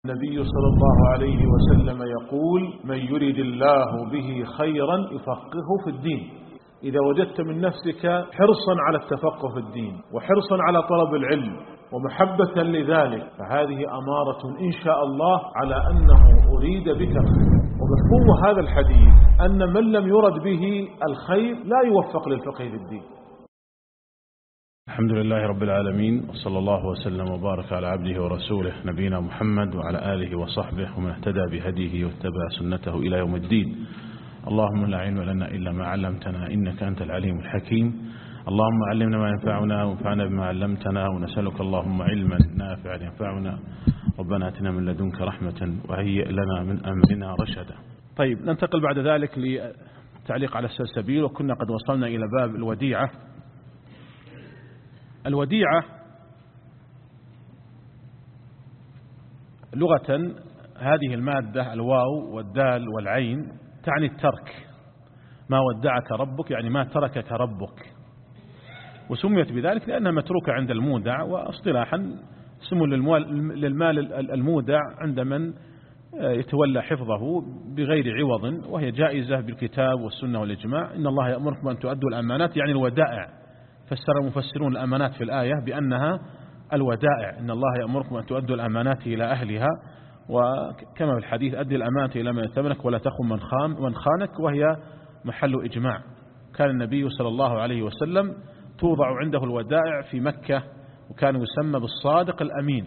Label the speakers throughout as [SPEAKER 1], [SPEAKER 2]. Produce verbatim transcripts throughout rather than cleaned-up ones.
[SPEAKER 1] النبي صلى الله عليه وسلم يقول: من يرد الله به خيرا يفقهه في الدين. إذا وجدت من نفسك حرصا على التفقه في الدين وحرصا على طلب العلم ومحبة لذلك، فهذه أمارة إن شاء الله على أنه أريد بك الخير. ومفهوم هذا الحديث أن من لم يرد به الخير لا يوفق للفقه في الدين.
[SPEAKER 2] الحمد لله رب العالمين، وصلى الله وسلم وبارك على عبده ورسوله نبينا محمد وعلى آله وصحبه ومن اهتدى بهديه واتبع سنته إلى يوم الدين. اللهم لا علم لنا إلا ما علمتنا إنك أنت العليم الحكيم. اللهم علمنا ما ينفعنا وانفعنا بما علمتنا، ونسألك اللهم علما نافعا ينفعنا. ربنا آتنا من لدنك رحمة وهيئ لنا من أمرنا رشدا. طيب، ننتقل بعد ذلك لتعليق على السلسبيل، وكنا قد وصلنا إلى باب الوديعة. الوديعة لغة هذه المادة الواو والدال والعين تعني الترك. ما ودعك ربك يعني ما تركك ربك، وسميت بذلك لأنها متروكة عند المودع، واصطلاحا اسم للمال المودع عند من يتولى حفظه بغير عوض، وهي جائزة بالكتاب والسنة والإجماع. إن الله يأمركم أن تؤدوا الأمانات، يعني الودائع. فسر المفسرون الأمانات في الآية بأنها الودائع. إن الله يأمركم أن تؤدوا الأمانات إلى أهلها، وكما في الحديث: أدي الأمانة إلى من ائتمنك ولا تخن من خان من خانك، وهي محل إجماع. كان النبي صلى الله عليه وسلم توضع عنده الودائع في مكة، وكان يسمى بالصادق الأمين.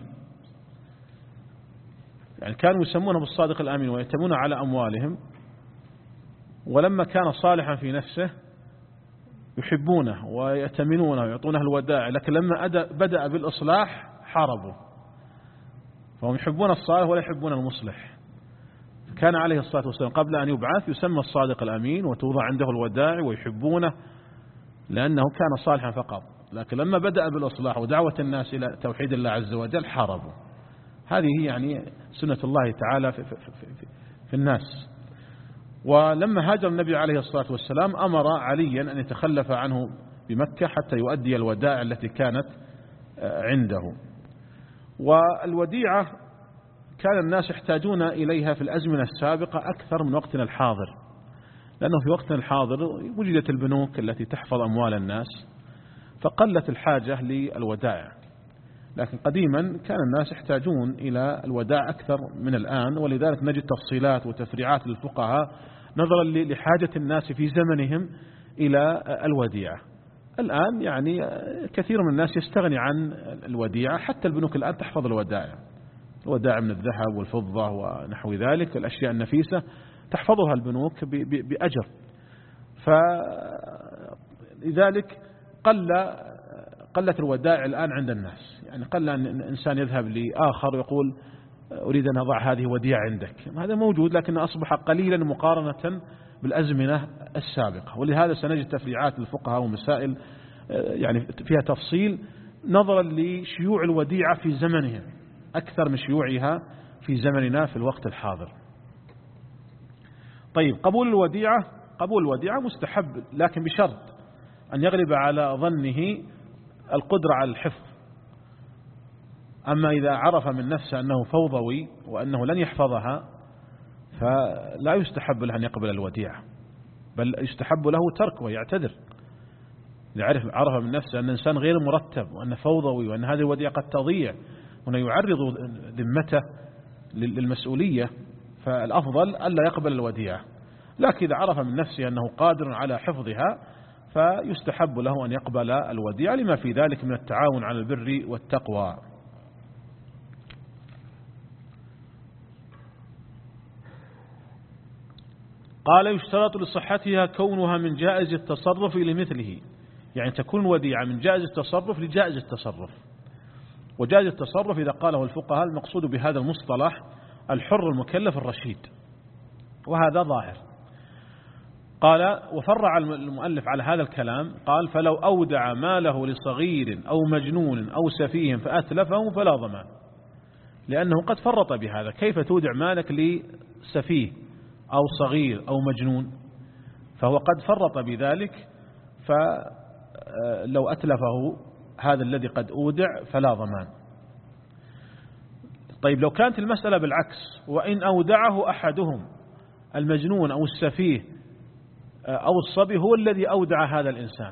[SPEAKER 2] يعني كانوا يسمونه بالصادق الأمين ويأتمون على أموالهم، ولما كان صالحا في نفسه يحبونه ويأتمنونه ويعطونه الودائع، لكن لما بدأ بالإصلاح حاربوا. فهم يحبون الصالح ولا يحبون المصلح. كان عليه الصلاة والسلام قبل أن يبعث يسمى الصادق الأمين، وتوضع عنده الودائع ويحبونه لأنه كان صالحا فقط، لكن لما بدأ بالإصلاح ودعوة الناس إلى توحيد الله عز وجل حاربوا. هذه يعني سنة الله تعالى في, في, في, في, في الناس. ولما هاجر النبي عليه الصلاة والسلام أمر عليا أن يتخلف عنه بمكة حتى يؤدي الودائع التي كانت عنده. والوديعة كان الناس يحتاجون إليها في الأزمنة السابقة أكثر من وقتنا الحاضر، لأنه في وقتنا الحاضر وجدت البنوك التي تحفظ أموال الناس، فقلت الحاجة للودائع. لكن قديما كان الناس يحتاجون إلى الودائع أكثر من الآن، ولذلك نجد تفصيلات وتفريعات للفقهاء نظرا لحاجة الناس في زمنهم إلى الوديعة. الآن يعني كثير من الناس يستغني عن الوديعة، حتى البنوك الآن تحفظ الودائع، الودائع من الذهب والفضة ونحو ذلك، الأشياء النفيسة تحفظها البنوك بأجر. فلذلك قل قلت الودائع الآن عند الناس. يعني قل أن الإنسان يذهب لآخر ويقول: أريد أن أضع هذه وديعة عندك. هذا موجود، لكنه أصبح قليلا مقارنة بالأزمنة السابقة. ولهذا سنجد تفريعات للفقهاء ومسائل يعني فيها تفصيل نظرا لشيوع الوديعة في زمنهم أكثر من شيوعها في زمننا في الوقت الحاضر. طيب، قبول الوديعة قبول الوديعة مستحب، لكن بشرط أن يغلب على ظنه القدرة على الحفظ. أما إذا عرف من نفسه أنه فوضوي وأنه لن يحفظها، فلا يستحب له أن يقبل الوديعة، بل يستحب له ترك ويعتذر. يعرف عرف من نفسه أن الإنسان غير مرتب، وأن فوضوي، وأن هذه الوديعة قد تضيع، وأنه يعرض ذمته للمسؤولية، فالأفضل ألا يقبل الوديعة. لكن إذا عرف من نفسه أنه قادر على حفظها، فيستحب له أن يقبل الوديعة، لما في ذلك من التعاون على البر والتقوى. قال: يشترط لصحتها كونها من جائز التصرف لمثله. يعني تكون الوديعة من جائز التصرف لجائز التصرف. وجائز التصرف إذا قاله الفقهاء المقصود بهذا المصطلح الحر المكلف الرشيد، وهذا ظاهر. قال: وفرع المؤلف على هذا الكلام قال: فلو أودع ماله لصغير أو مجنون أو سفيه فأتلفه فلا ضمان، لأنه قد فرط بهذا. كيف تودع مالك لسفيه أو صغير أو مجنون؟ فهو قد فرط بذلك، فلو أتلفه هذا الذي قد أودع فلا ضمان. طيب لو كانت المسألة بالعكس، وإن أودعه أحدهم المجنون أو السفيه أو الصبي هو الذي أودع هذا الإنسان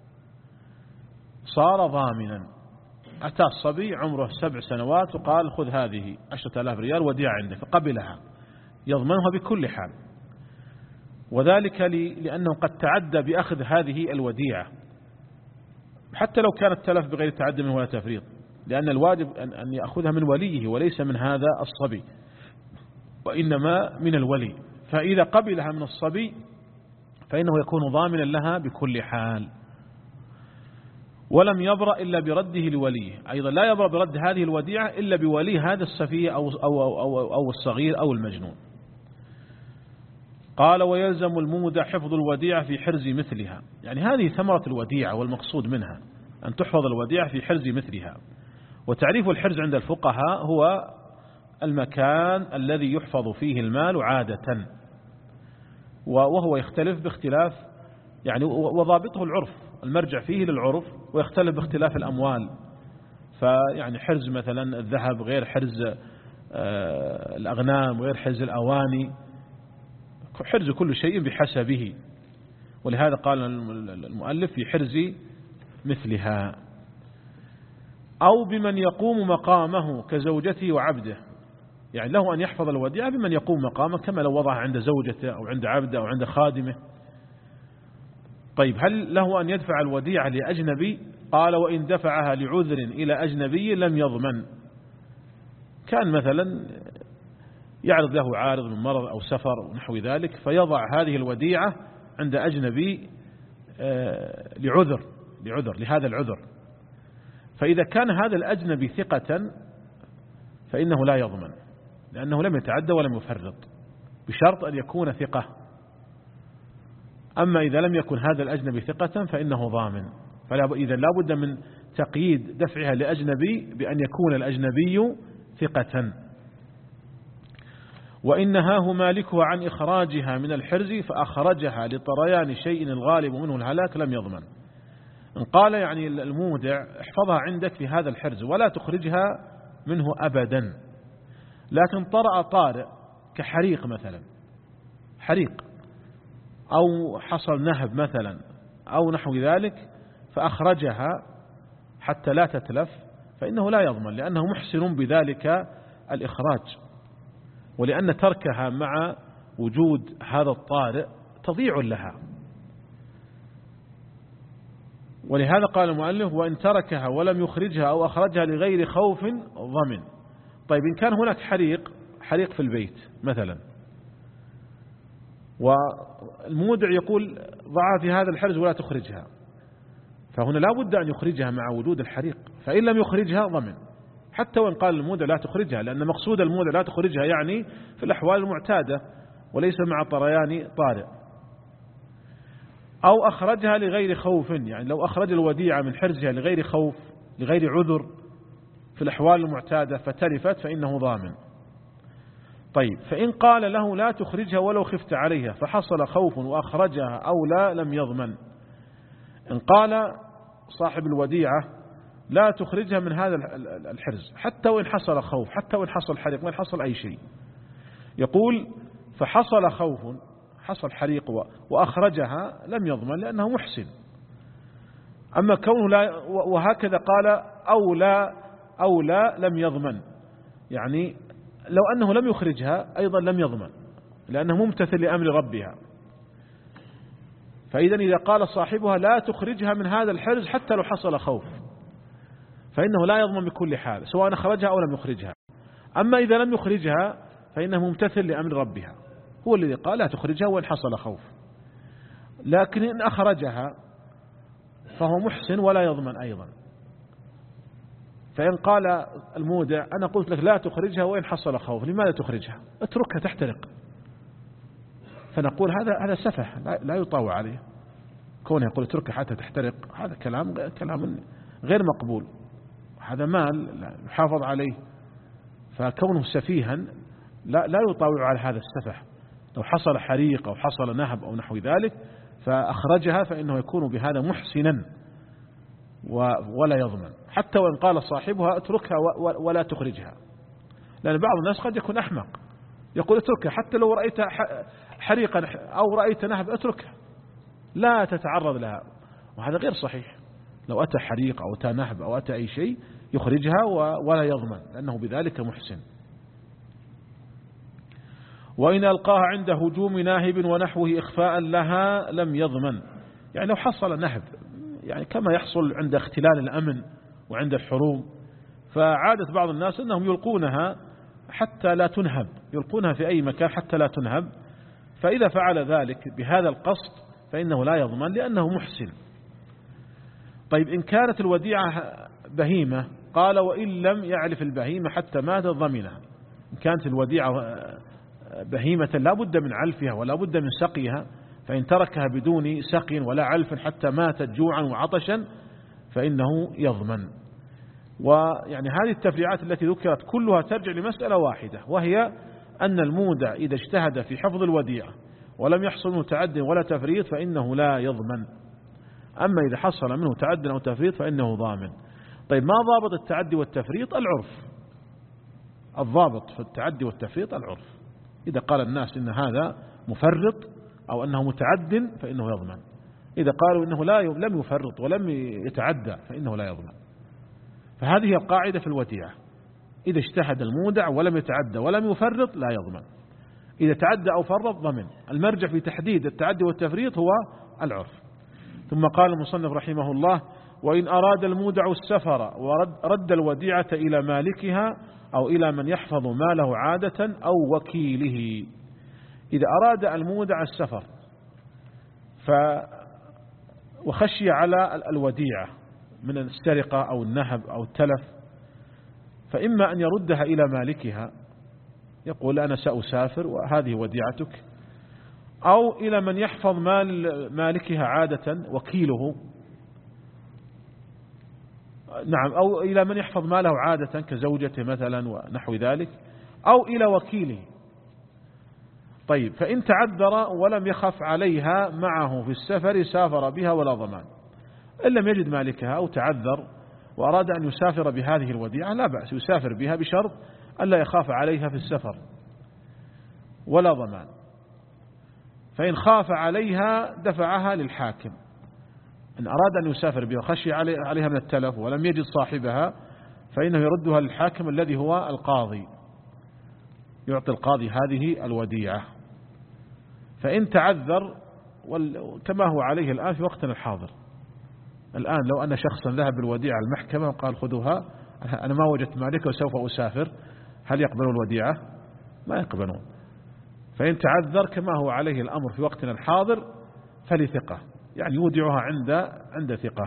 [SPEAKER 2] صار ضامنا. أتى الصبي عمره سبع سنوات وقال خذ هذه عشرة آلاف ريال وديعة عندك، فقبلها، يضمنها بكل حال، وذلك لأنه قد تعدى بأخذ هذه الوديعة حتى لو كانت تلف بغير تعدي منه ولا تفريط، لأن الواجب أن يأخذها من وليه وليس من هذا الصبي، وإنما من الولي. فإذا قبلها من الصبي فإنه يكون ضامنا لها بكل حال، ولم يبرأ إلا برده لوليه. أيضا لا يبرأ برد هذه الوديعة إلا بولي هذا السفيه أو, أو, أو, أو, أو الصغير أو المجنون. قال ويلزم المودع حفظ الوديعة في حرز مثلها، يعني هذه ثمرة الوديعة والمقصود منها أن تحفظ الوديعة في حرز مثلها. وتعريف الحرز عند الفقهاء هو المكان الذي يحفظ فيه المال عادة، وهو يختلف باختلاف يعني وضابطه العرف، المرجع فيه للعرف، ويختلف باختلاف الأموال. فيعني حرز مثلا الذهب غير حرز الأغنام غير حرز الأواني، حرز كل شيء بحسبه. ولهذا قال المؤلف في حرز مثلها. أو بمن يقوم مقامه كزوجته وعبده، يعني له أن يحفظ الوديعة بمن يقوم مقامه كما لو وضعها عند زوجته أو عند عبده أو عند خادمه. طيب هل له أن يدفع الوديعة لأجنبي؟ قال وإن دفعها لعذر إلى أجنبي لم يضمن. كان مثلا يعرض له عارض من مرض أو سفر ونحو ذلك، فيضع هذه الوديعة عند أجنبي لعذر لعذر لهذا العذر، فإذا كان هذا الأجنبي ثقة فإنه لا يضمن، لأنه لم يتعدى ولم يفرط، بشرط أن يكون ثقة. أما إذا لم يكن هذا الأجنبي ثقة فإنه ضامن. فإذا لا بد من تقييد دفعها لأجنبي بأن يكون الأجنبي ثقة. وإن نهاه مالكها عن إخراجها من الحرز فأخرجها لطريان شيء الغالب منه الهلاك لم يضمن. إن قال يعني المودع احفظها عندك في هذا الحرز ولا تخرجها منه أبدا، لكن طرأ طارئ كحريق مثلا، حريق أو حصل نهب مثلا أو نحو ذلك، فأخرجها حتى لا تتلف، فإنه لا يضمن، لأنه محسن بذلك الإخراج، ولأن تركها مع وجود هذا الطارئ تضيع لها. ولهذا قال المؤلف وإن تركها ولم يخرجها أو أخرجها لغير خوف ضمن. طيب إن كان هناك حريق حريق في البيت مثلا، والمودع يقول ضعها في هذا الحرز ولا تخرجها، فهنا لا بد أن يخرجها مع وجود الحريق، فإن لم يخرجها ضمن، حتى وإن قال المودع لا تخرجها، لأن مقصود المودع لا تخرجها يعني في الأحوال المعتادة وليس مع طريان طارئ. أو أخرجها لغير خوف، يعني لو أخرج الوديعة من حرزها لغير خوف لغير عذر في الأحوال المعتادة فتلفت فإنه ضامن. طيب فإن قال له لا تخرجها ولو خفت عليها فحصل خوف وأخرجها أو لا لم يضمن. إن قال صاحب الوديعة لا تخرجها من هذا الحرز حتى وإن حصل خوف، حتى وإن حصل حريق، وإن حصل أي شيء، يقول فحصل خوف، حصل حريق وأخرجها لم يضمن لأنه محسن. أما كونه لا، وهكذا قال أو لا أو لا لم يضمن، يعني لو أنه لم يخرجها أيضا لم يضمن لأنه ممتثل لأمر ربها. فإذا إذا قال صاحبها لا تخرجها من هذا الحرز حتى لو حصل خوف فإنه لا يضمن بكل حال سواء أخرجها أو لم يخرجها. أما إذا لم يخرجها فإنه ممتثل لأمر ربها، هو الذي قال لا تخرجها وإن حصل خوف. لكن إن أخرجها فهو محسن ولا يضمن أيضا. فإن قال المودع أنا قلت لك لا تخرجها وإن حصل خوف، لماذا تخرجها؟ اتركها تحترق. فنقول هذا هذا سفه لا يطاوع عليه، كونه يقول اتركها حتى تحترق، هذا كلام كلام غير مقبول، هذا مال يحافظ عليه، فكونه سفيها لا لا يطاوع على هذا السفه. لو حصل حريق أو حصل نهب أو نحو ذلك فأخرجها فإنه يكون بهذا محسنا ولا يضمن، حتى وإن قال صاحبها اتركها ولا تخرجها، لأن بعض الناس قد يكون أحمق يقول اتركها، حتى لو رأيت حريقا أو رأيت نهب اتركها لا تتعرض لها، وهذا غير صحيح. لو أتى حريق أو أتى نهب أو أتى أي شيء يخرجها ولا يضمن، لأنه بذلك محسن. وإن ألقاها عند هجوم ناهب ونحوه إخفاء لها لم يضمن. يعني لو حصل نهب، يعني كما يحصل عند اختلال الأمن وعند الحروب، فعادة بعض الناس أنهم يلقونها حتى لا تنهب، يلقونها في أي مكان حتى لا تنهب، فإذا فعل ذلك بهذا القصد فإنه لا يضمن لأنه محسن. طيب إن كانت الوديعة بهيمة، قال وإن لم يعلف البهيمة حتى مات ضمنها. إن كانت الوديعة بهيمة لا بد من علفها ولا بد من سقيها، فإن تركها بدون سقي ولا علف حتى ماتت جوعا وعطشا فإنه يضمن. ويعني هذه التفريعات التي ذكرت كلها ترجع لمسألة واحدة، وهي أن المودع إذا اجتهد في حفظ الوديعة ولم يحصل منه تعد ولا تفريط فإنه لا يضمن. أما إذا حصل منه تعد أو تفريط فإنه ضامن. طيب ما ضابط التعدي والتفريط؟ العرف. الضابط في التعدي والتفريط العرف. إذا قال الناس إن هذا مفرط أو أنه متعد فإنه يضمن. إذا قالوا إنه لا لم يفرط ولم يتعدى فإنه لا يضمن. فهذه هي القاعدة في الوديعة، إذا اجتهد المودع ولم يتعدى ولم يفرط لا يضمن، إذا تعدى أو فرط ضمن. المرجع في تحديد التعدي والتفريط هو العرف. ثم قال المصنف رحمه الله: وإن أراد المودع السفر ورد الوديعة إلى مالكها أو إلى من يحفظ ماله عادة أو وكيله. إذا أراد المودع السفر ف وخشي على الوديعة من السرقة أو النهب أو التلف، فإما أن يردها إلى مالكها، يقول أنا سأسافر وهذه وديعتك، أو إلى من يحفظ مال مالكها عادة وكيله، نعم، أو إلى من يحفظ ماله عادة كزوجته مثلا ونحو ذلك، أو إلى وكيله. طيب فإن تعذر ولم يخف عليها معه في السفر سافر بها ولا ضمان. إن لم يجد مالكها أو تعذر وأراد أن يسافر بهذه الوديعة لا بأس، يسافر بها بشرط ألا يخاف عليها في السفر ولا ضمان. فإن خاف عليها دفعها للحاكم. إن أراد أن يسافر بها وخشي عليها من التلف ولم يجد صاحبها فإنه يردها للحاكم الذي هو القاضي، يعطي القاضي هذه الوديعة. فإن تعذر كما هو عليه الآن في وقتنا الحاضر، الآن لو أن شخصا ذهب بالوديعة المحكمة وقال خذوها أنا ما وجدت مالك وسوف أسافر، هل يقبلون الوديعة؟ ما يقبلون. فإن تعذر كما هو عليه الأمر في وقتنا الحاضر فلثقة، يعني يودعها عند عند ثقة.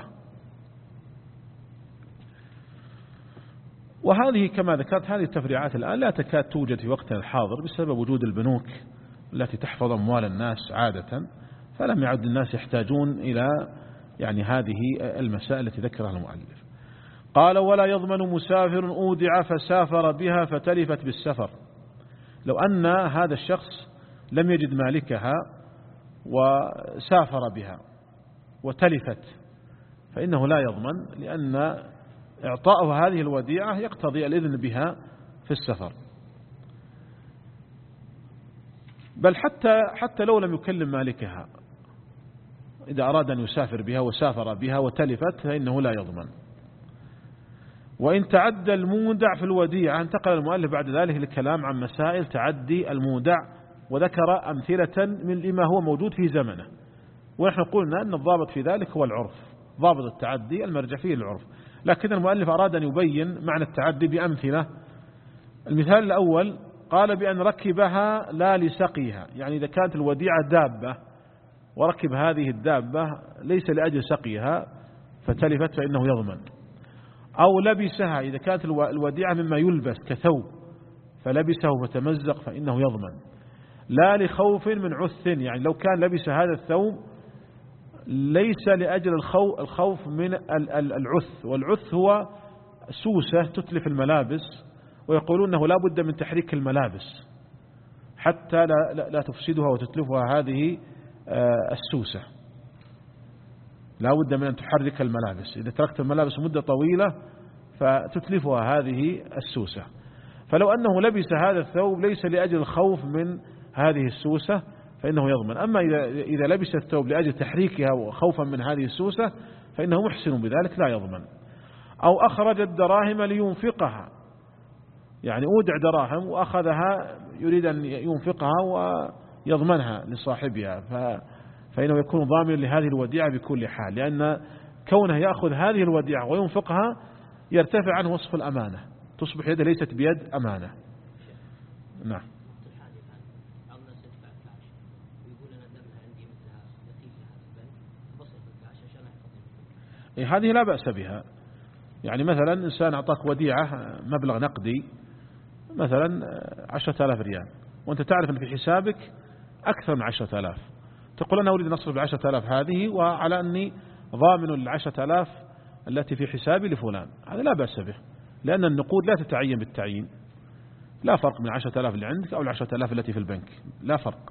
[SPEAKER 2] وهذه كما ذكرت هذه التفريعات الآن لا تكاد توجد في وقتنا الحاضر بسبب وجود البنوك التي تحفظ أموال الناس عادة، فلم يعد الناس يحتاجون إلى يعني هذه المسائل التي ذكرها المؤلف. قال: ولا يضمن مسافر أودع فسافر بها فتلفت بالسفر. لو أن هذا الشخص لم يجد مالكها وسافر بها وتلفت فإنه لا يضمن، لأن إعطاءه هذه الوديعة يقتضي الإذن بها في السفر. بل حتى حتى لو لم يكلم مالكها، إذا أراد أن يسافر بها وسافر بها وتلفت فإنه لا يضمن. وإن تعدى المودع في الوديعة، انتقل المؤلف بعد ذلك للكلام عن مسائل تعدي المودع، وذكر أمثلة من لما هو موجود في زمنه. ونحن قلنا أن الضابط في ذلك هو العرف، ضابط التعدي المرجع فيه العرف، لكن المؤلف أراد أن يبين معنى التعدي بأمثلة. المثال الأول قال بأن ركبها لا لسقيها، يعني إذا كانت الوديعة دابة وركب هذه الدابة ليس لأجل سقيها فتلفت فإنه يضمن. أو لبسها، إذا كانت الوديعة مما يلبس كثوب فلبسه فتمزق فإنه يضمن. لا لخوف من عث، يعني لو كان لبس هذا الثوب ليس لأجل الخوف من العث، والعث هو سوسة تتلف الملابس، ويقولون أنه لا بد من تحريك الملابس حتى لا, لا تفسدها وتتلفها هذه السوسة، لا بد من أن تحرك الملابس. إذا تركت الملابس مدة طويلة فتتلفها هذه السوسة. فلو أنه لبس هذا الثوب ليس لأجل الخوف من هذه السوسة فإنه يضمن. أما إذا إذا لبس الثوب لأجل تحريكها وخوفا من هذه السوسة فإنه محسن بذلك لا يضمن. أو أخرج الدراهم لينفقها، يعني أودع دراهم وأخذها يريد أن ينفقها ويضمنها لصاحبها، فإنه يكون ضامن لهذه الوديعة بكل حال، لأن كونه يأخذ هذه الوديعة وينفقها يرتفع عنه وصف الأمانة، تصبح يده ليست بيد أمانة. نعم. هذه لا بأس بها. يعني مثلا إنسان أعطاك وديعة مبلغ نقدي مثلا عشرة آلاف ريال، وأنت تعرف أن في حسابك أكثر من عشرة آلاف، تقول أنا أريد أن أصرف بعشرة آلاف هذه وعلى أني ضامن العشرة آلاف التي في حسابي لفلان، هذا لا بأس به، لأن النقود لا تتعين بالتعيين، لا فرق من عشرة آلاف اللي عندك أو العشرة آلاف التي في البنك، لا فرق.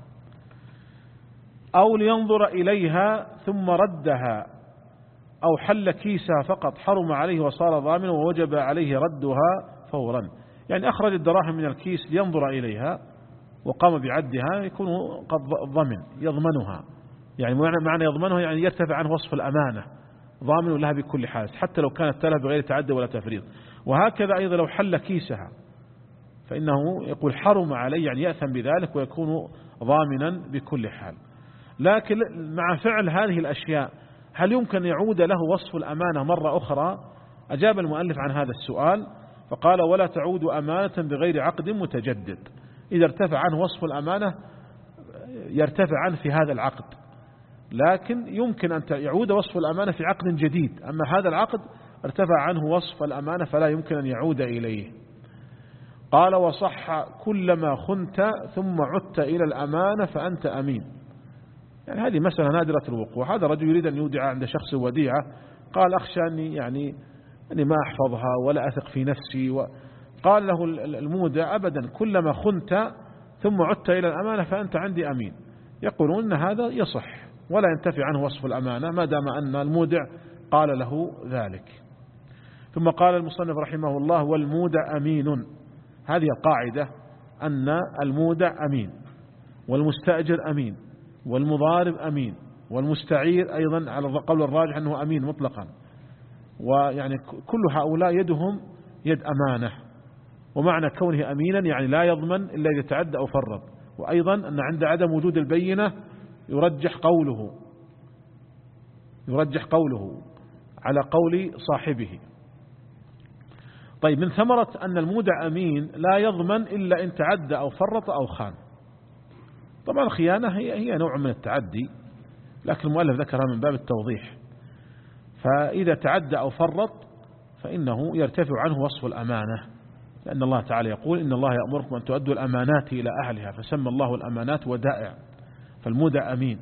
[SPEAKER 2] أو لينظر إليها ثم ردها، أو حل كيسها فقط حرم عليه وصار ضامن ووجب عليه ردها فورا. يعني أخرج الدراهم من الكيس لينظر إليها وقام بعدها يكون قد ضمن يضمنها، يعني معنى يضمنها يعني يرتفع عنه وصف الأمانة، ضامن لها بكل حال حتى لو كانت تلف بغير تعدي ولا تفريط. وهكذا أيضا لو حل كيسها فإنه يقول حرم عليه، يعني يأثم بذلك ويكون ضامنا بكل حال. لكن مع فعل هذه الأشياء هل يمكن يعود له وصف الأمانة مرة أخرى؟ أجاب المؤلف عن هذا السؤال فقال ولا تعود أمانة بغير عقد متجدد. إذا ارتفع عنه وصف الأمانة يرتفع عنه في هذا العقد، لكن يمكن أن يعود وصف الأمانة في عقد جديد، أما هذا العقد ارتفع عنه وصف الأمانة فلا يمكن أن يعود إليه. قال وصح كلما خنت ثم عدت إلى الأمانة فأنت أمين. يعني هذه مسألة نادرة الوقوع. هذا رجل يريد أن يودع عند شخص وديعة، قال أخشى أني يعني أني ما أحفظها ولا أثق في نفسي، وقال له المودع أبدا كلما خنت ثم عدت إلى الأمانة فأنت عندي أمين. يقولون أن هذا يصح ولا ينتفي عنه وصف الأمانة ما دام أن المودع قال له ذلك. ثم قال المصنف رحمه الله والمودع أمين. هذه القاعدة أن المودع أمين والمستأجر أمين والمضارب أمين والمستعير أيضا على القول الراجح أنه أمين مطلقا، ويعني كل هؤلاء يدهم يد أمانة، ومعنى كونه أمينا يعني لا يضمن إلا إذا تعدى أو فرط. وأيضا أن عند عدم وجود البينة يرجح قوله يرجح قوله على قول صاحبه. طيب من ثمرة أن المودع أمين لا يضمن إلا إن تعدى أو فرط أو خان. طبعا الخيانة هي هي نوع من التعدي، لكن المؤلف ذكرها من باب التوضيح. فإذا تعدى أو فرط فإنه يرتفع عنه وصف الأمانة، لأن الله تعالى يقول إن الله يأمركم أن تؤدوا الأمانات إلى أهلها، فسمى الله الأمانات ودائع، فالمودع أمين.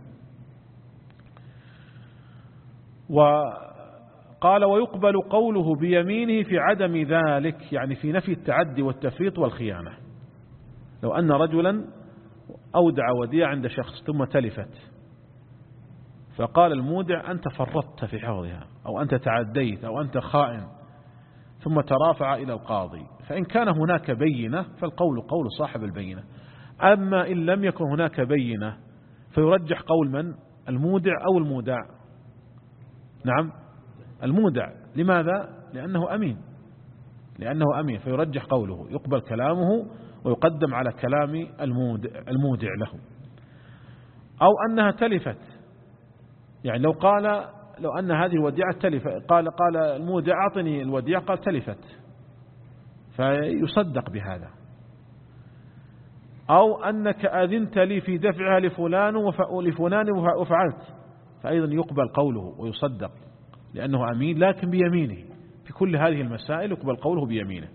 [SPEAKER 2] وقال ويقبل قوله بيمينه في عدم ذلك، يعني في نفي التعدي والتفريط والخيانة. لو أن رجلا أودع وديعة عند شخص ثم تلفت، فقال المودع أنت فرطت في حفظها أو أنت تعديت أو أنت خائن، ثم ترافع إلى القاضي، فإن كان هناك بينة فالقول قول صاحب البينة. أما إن لم يكن هناك بينة فيرجح قول من؟ المودع أو المودع؟ نعم المودع. لماذا؟ لأنه أمين لأنه أمين فيرجح قوله، يقبل كلامه ويقدم على كلام المودع, المودع له. أو أنها تلفت، يعني لو قال لو أن هذه الوديعة تلفت، قال قال المودع أعطني الوديعة، قال تلفت، فيصدق بهذا. أو أنك أذنت لي في دفعها لفلان ولفلان وفعلت، فأيضا يقبل قوله ويصدق لأنه أمين لكن بيمينه. في كل هذه المسائل يقبل قوله بيمينه.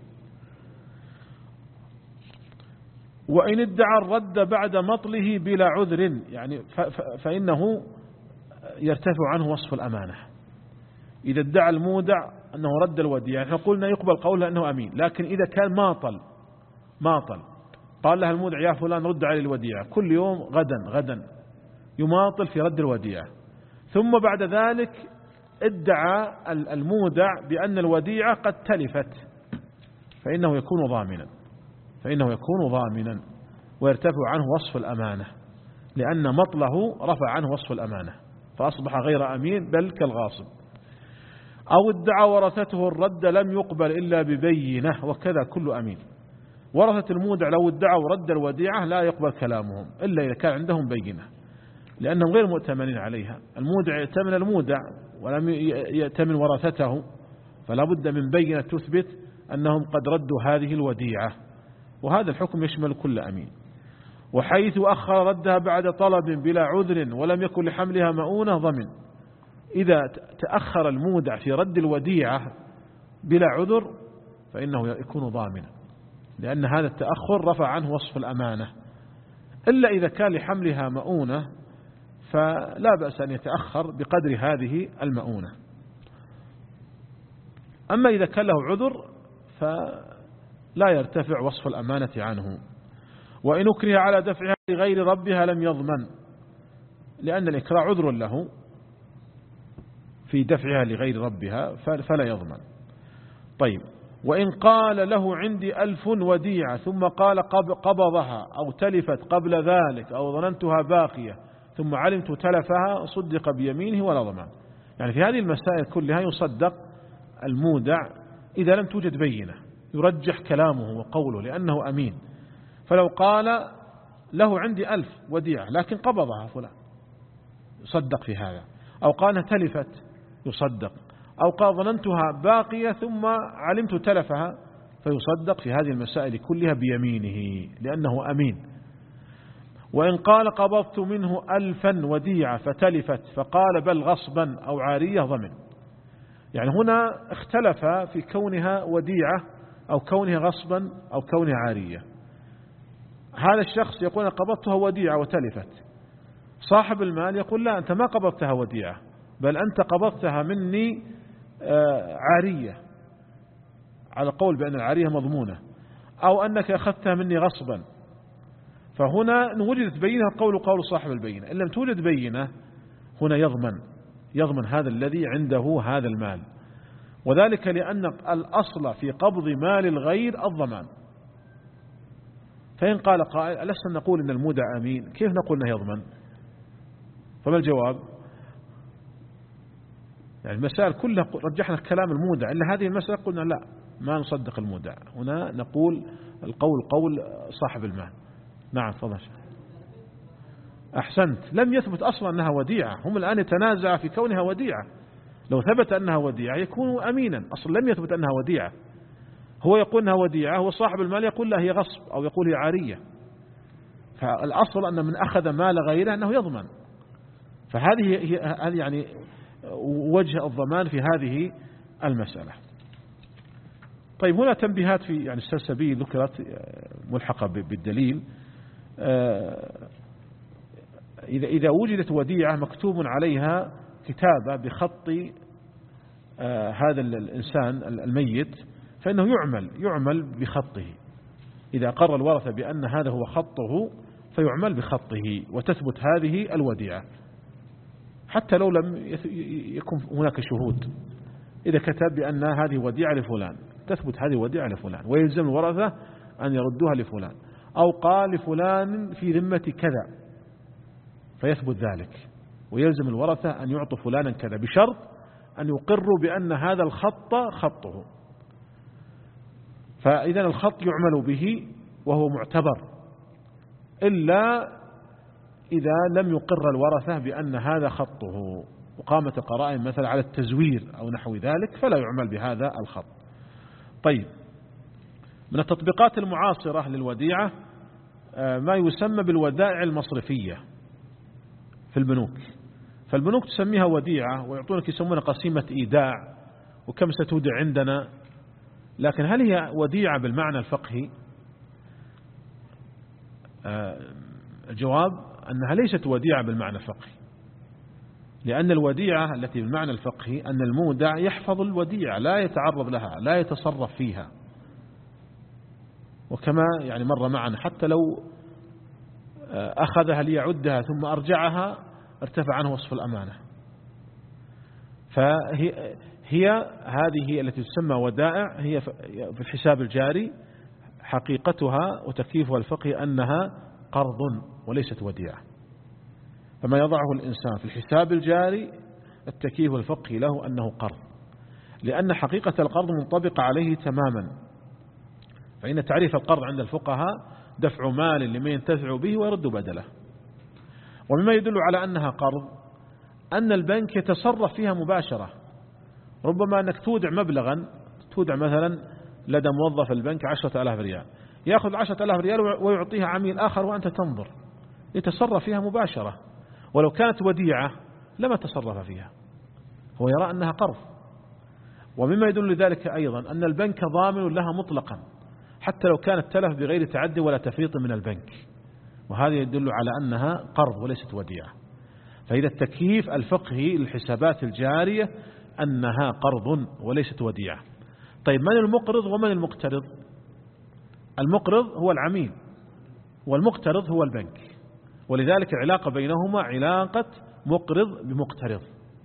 [SPEAKER 2] وإن ادعى الرد بعد مطله بلا عذر، يعني فإنه يرتفع عنه وصف الأمانة. إذا ادعى المودع أنه رد الوديعة، يعني قلنا يقبل قوله أنه أمين، لكن إذا كان ماطل ماطل قال له المودع يا فلان رد علي الوديعة، كل يوم غدا غدا يماطل في رد الوديعة، ثم بعد ذلك ادعى المودع بأن الوديعة قد تلفت، فإنه يكون ضامنا. فإنه يكون ضامنا ويرتفع عنه وصف الأمانة، لأن مطله رفع عنه وصف الأمانة فأصبح غير أمين بل كالغاصب. أو ادعى ورثته الرد لم يقبل إلا ببينة، وكذا كل أمين. ورثة المودع لو ادعوا رد الوديعة لا يقبل كلامهم إلا إذا كان عندهم بينة، لأنهم غير مؤتمنين عليها. المودع يأتمن المودع ولم يأتمن ورثته، فلا بد من بينة تثبت أنهم قد ردوا هذه الوديعة، وهذا الحكم يشمل كل أمين. وحيث أخر ردها بعد طلب بلا عذر ولم يكن لحملها مؤونة ضمن. إذا تأخر المودع في رد الوديعة بلا عذر فإنه يكون ضامنا، لأن هذا التأخر رفع عنه وصف الأمانة، إلا إذا كان لحملها مؤونة فلا بأس أن يتأخر بقدر هذه المؤونة. أما إذا كان له عذر فلا يرتفع وصف الأمانة عنه. وإن أكره على دفعها لغير ربها لم يضمن، لأن الإكراه عذر له في دفعها لغير ربها فلا يضمن. طيب، وإن قال له عندي ألف وديعة ثم قال قبضها أو تلفت قبل ذلك أو ظننتها باقية ثم علمت تلفها صدق بيمينه ولا ضمان. يعني في هذه المسائل كلها يصدق المودع إذا لم توجد بينة، يرجح كلامه وقوله لأنه أمين. فلو قال له عندي ألف وديعة لكن قبضها فلان يصدق في هذا، أو قال تلفت يصدق، أو قال ظننتها باقية ثم علمت تلفها فيصدق في هذه المسائل كلها بيمينه لأنه أمين. وإن قال قبضت منه ألفا وديعة فتلفت فقال بل غصبا أو عارية ضمن. يعني هنا اختلف في كونها وديعة أو كونها غصبا أو كونها عارية. هذا الشخص يقول قبضتها وديعة وتلفت، صاحب المال يقول لا أنت ما قبضتها وديعة بل أنت قبضتها مني عارية، على قول بأن العارية مضمونة، أو أنك أخذتها مني غصبا. فهنا وجدت بينة قول قول صاحب البينة. إن لم توجد بينة هنا يضمن يضمن هذا الذي عنده هذا المال، وذلك لأن الأصل في قبض مال الغير الضمان. فإن قال قائل ألسنا نقول إن المودع أمين، كيف نقول أنه يضمن؟ فما الجواب؟ يعني المسائل كلها رجحنا كلام المودع، إلا هذه المسألة قلنا لا ما نصدق المودع، هنا نقول القول قول صاحب المال. نعم تفضل. أحسنت، لم يثبت أصلا أنها وديعة، هم الآن يتنازع في كونها وديعة. لو ثبت أنها وديعة يكون أمينا، أصلا لم يثبت أنها وديعة، هو يقول أنها وديعة، هو صاحب المال يقول لا هي غصب أو يقول هي عارية. فالأصل أن من أخذ مال غيره أنه يضمن، فهذه هذه يعني وجه الضمان في هذه المسألة. طيب، هنا تنبيهات في يعني السلسبيل ذكرت ملحقة بالدليل. إذا إذا وجدت وديعة مكتوب عليها كتابة بخط هذا الإنسان الميت فإنه يعمل يعمل بخطه. إذا أقر الورثة بأن هذا هو خطه فيعمل بخطه وتثبت هذه الوديعة حتى لو لم يكن هناك شهود. إذا كتب بأن هذه وديعة لفلان تثبت هذه وديعة لفلان ويلزم الورثة أن يردوها لفلان، أو قال لفلان في ذمة كذا فيثبت ذلك ويلزم الورثة أن يعطوا فلانا كذا بشرط أن يقروا بأن هذا الخط خطه. فإذا الخط يعمل به وهو معتبر، إلا إذا لم يقر الورثة بأن هذا خطه وقامت القرائن مثلا على التزوير أو نحو ذلك فلا يعمل بهذا الخط. طيب، من التطبيقات المعاصرة للوديعة ما يسمى بالودائع المصرفية في البنوك. فالبنوك تسميها وديعة ويعطونك يسمونها قسيمة إيداع وكم ستودع عندنا، لكن هل هي وديعة بالمعنى الفقهي؟ الجواب أنها ليست وديعة بالمعنى الفقهي، لأن الوديعة التي بالمعنى الفقهي أن المودع يحفظ الوديعة لا يتعرض لها لا يتصرف فيها، وكما يعني مر معنا حتى لو أخذها ليعدها ثم أرجعها ارتفع عنه وصف الأمانة. فهي هي هذه التي تسمى ودائع هي في الحساب الجاري حقيقتها وتكييفها الفقهي أنها قرض وليست وديعة. فما يضعه الإنسان في الحساب الجاري التكييف الفقهي له أنه قرض، لأن حقيقة القرض منطبقة عليه تماما. فإن تعريف القرض عند الفقهاء دفع مال لمن ينتفع به ويرد بدله. ومما يدل على أنها قرض أن البنك يتصرف فيها مباشرة. ربما أنك تودع مبلغا، تودع مثلا لدى موظف البنك عشرة آلاف ريال، يأخذ عشرة آلاف ريال ويعطيها عميل آخر وأنت تنظر، يتصرف فيها مباشرة. ولو كانت وديعة لما تصرف فيها، هو يرى أنها قرض. ومما يدل لذلك أيضا أن البنك ضامن لها مطلقا حتى لو كانت تلف بغير تعدي ولا تفريط من البنك، وهذا يدل على أنها قرض وليست وديعة. فإذا التكييف الفقهي للحسابات الجارية أنها قرض وليست وديعة. طيب من المقرض ومن المقترض؟ المقرض هو العميل والمقترض هو البنك، ولذلك العلاقة بينهما علاقة مقرض بمقترض،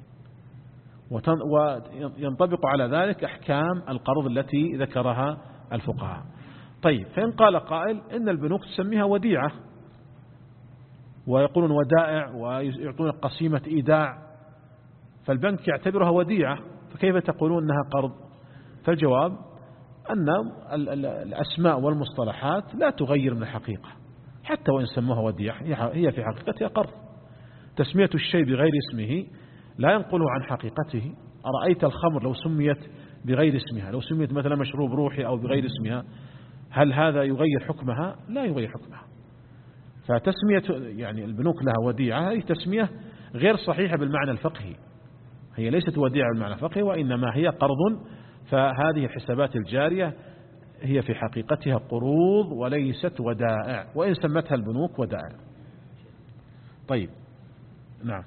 [SPEAKER 2] وينطبق على ذلك أحكام القرض التي ذكرها الفقهاء. طيب فإن قال قائل إن البنوك تسميها وديعة ويقولون ودائع ويعطون قسيمة إيداع، فالبنك يعتبرها وديعة، فكيف تقولون أنها قرض؟ فالجواب أن الأسماء والمصطلحات لا تغير من الحقيقة، حتى وإن سموها وديعة هي في حقيقتها قرض. تسمية الشيء بغير اسمه لا ينقله عن حقيقته. أرأيت الخمر لو سميت بغير اسمها، لو سميت مثلا مشروب روحي أو بغير اسمها، هل هذا يغير حكمها؟ لا يغير حكمها. فتسمية يعني البنوك لها وديعة هي تسمية غير صحيحة بالمعنى الفقهي، هي ليست وديعة بالمعنى الفقهي وإنما هي قرض. فهذه الحسابات الجارية هي في حقيقتها قروض وليست ودائع، وإن سمتها البنوك ودائع. طيب نعم.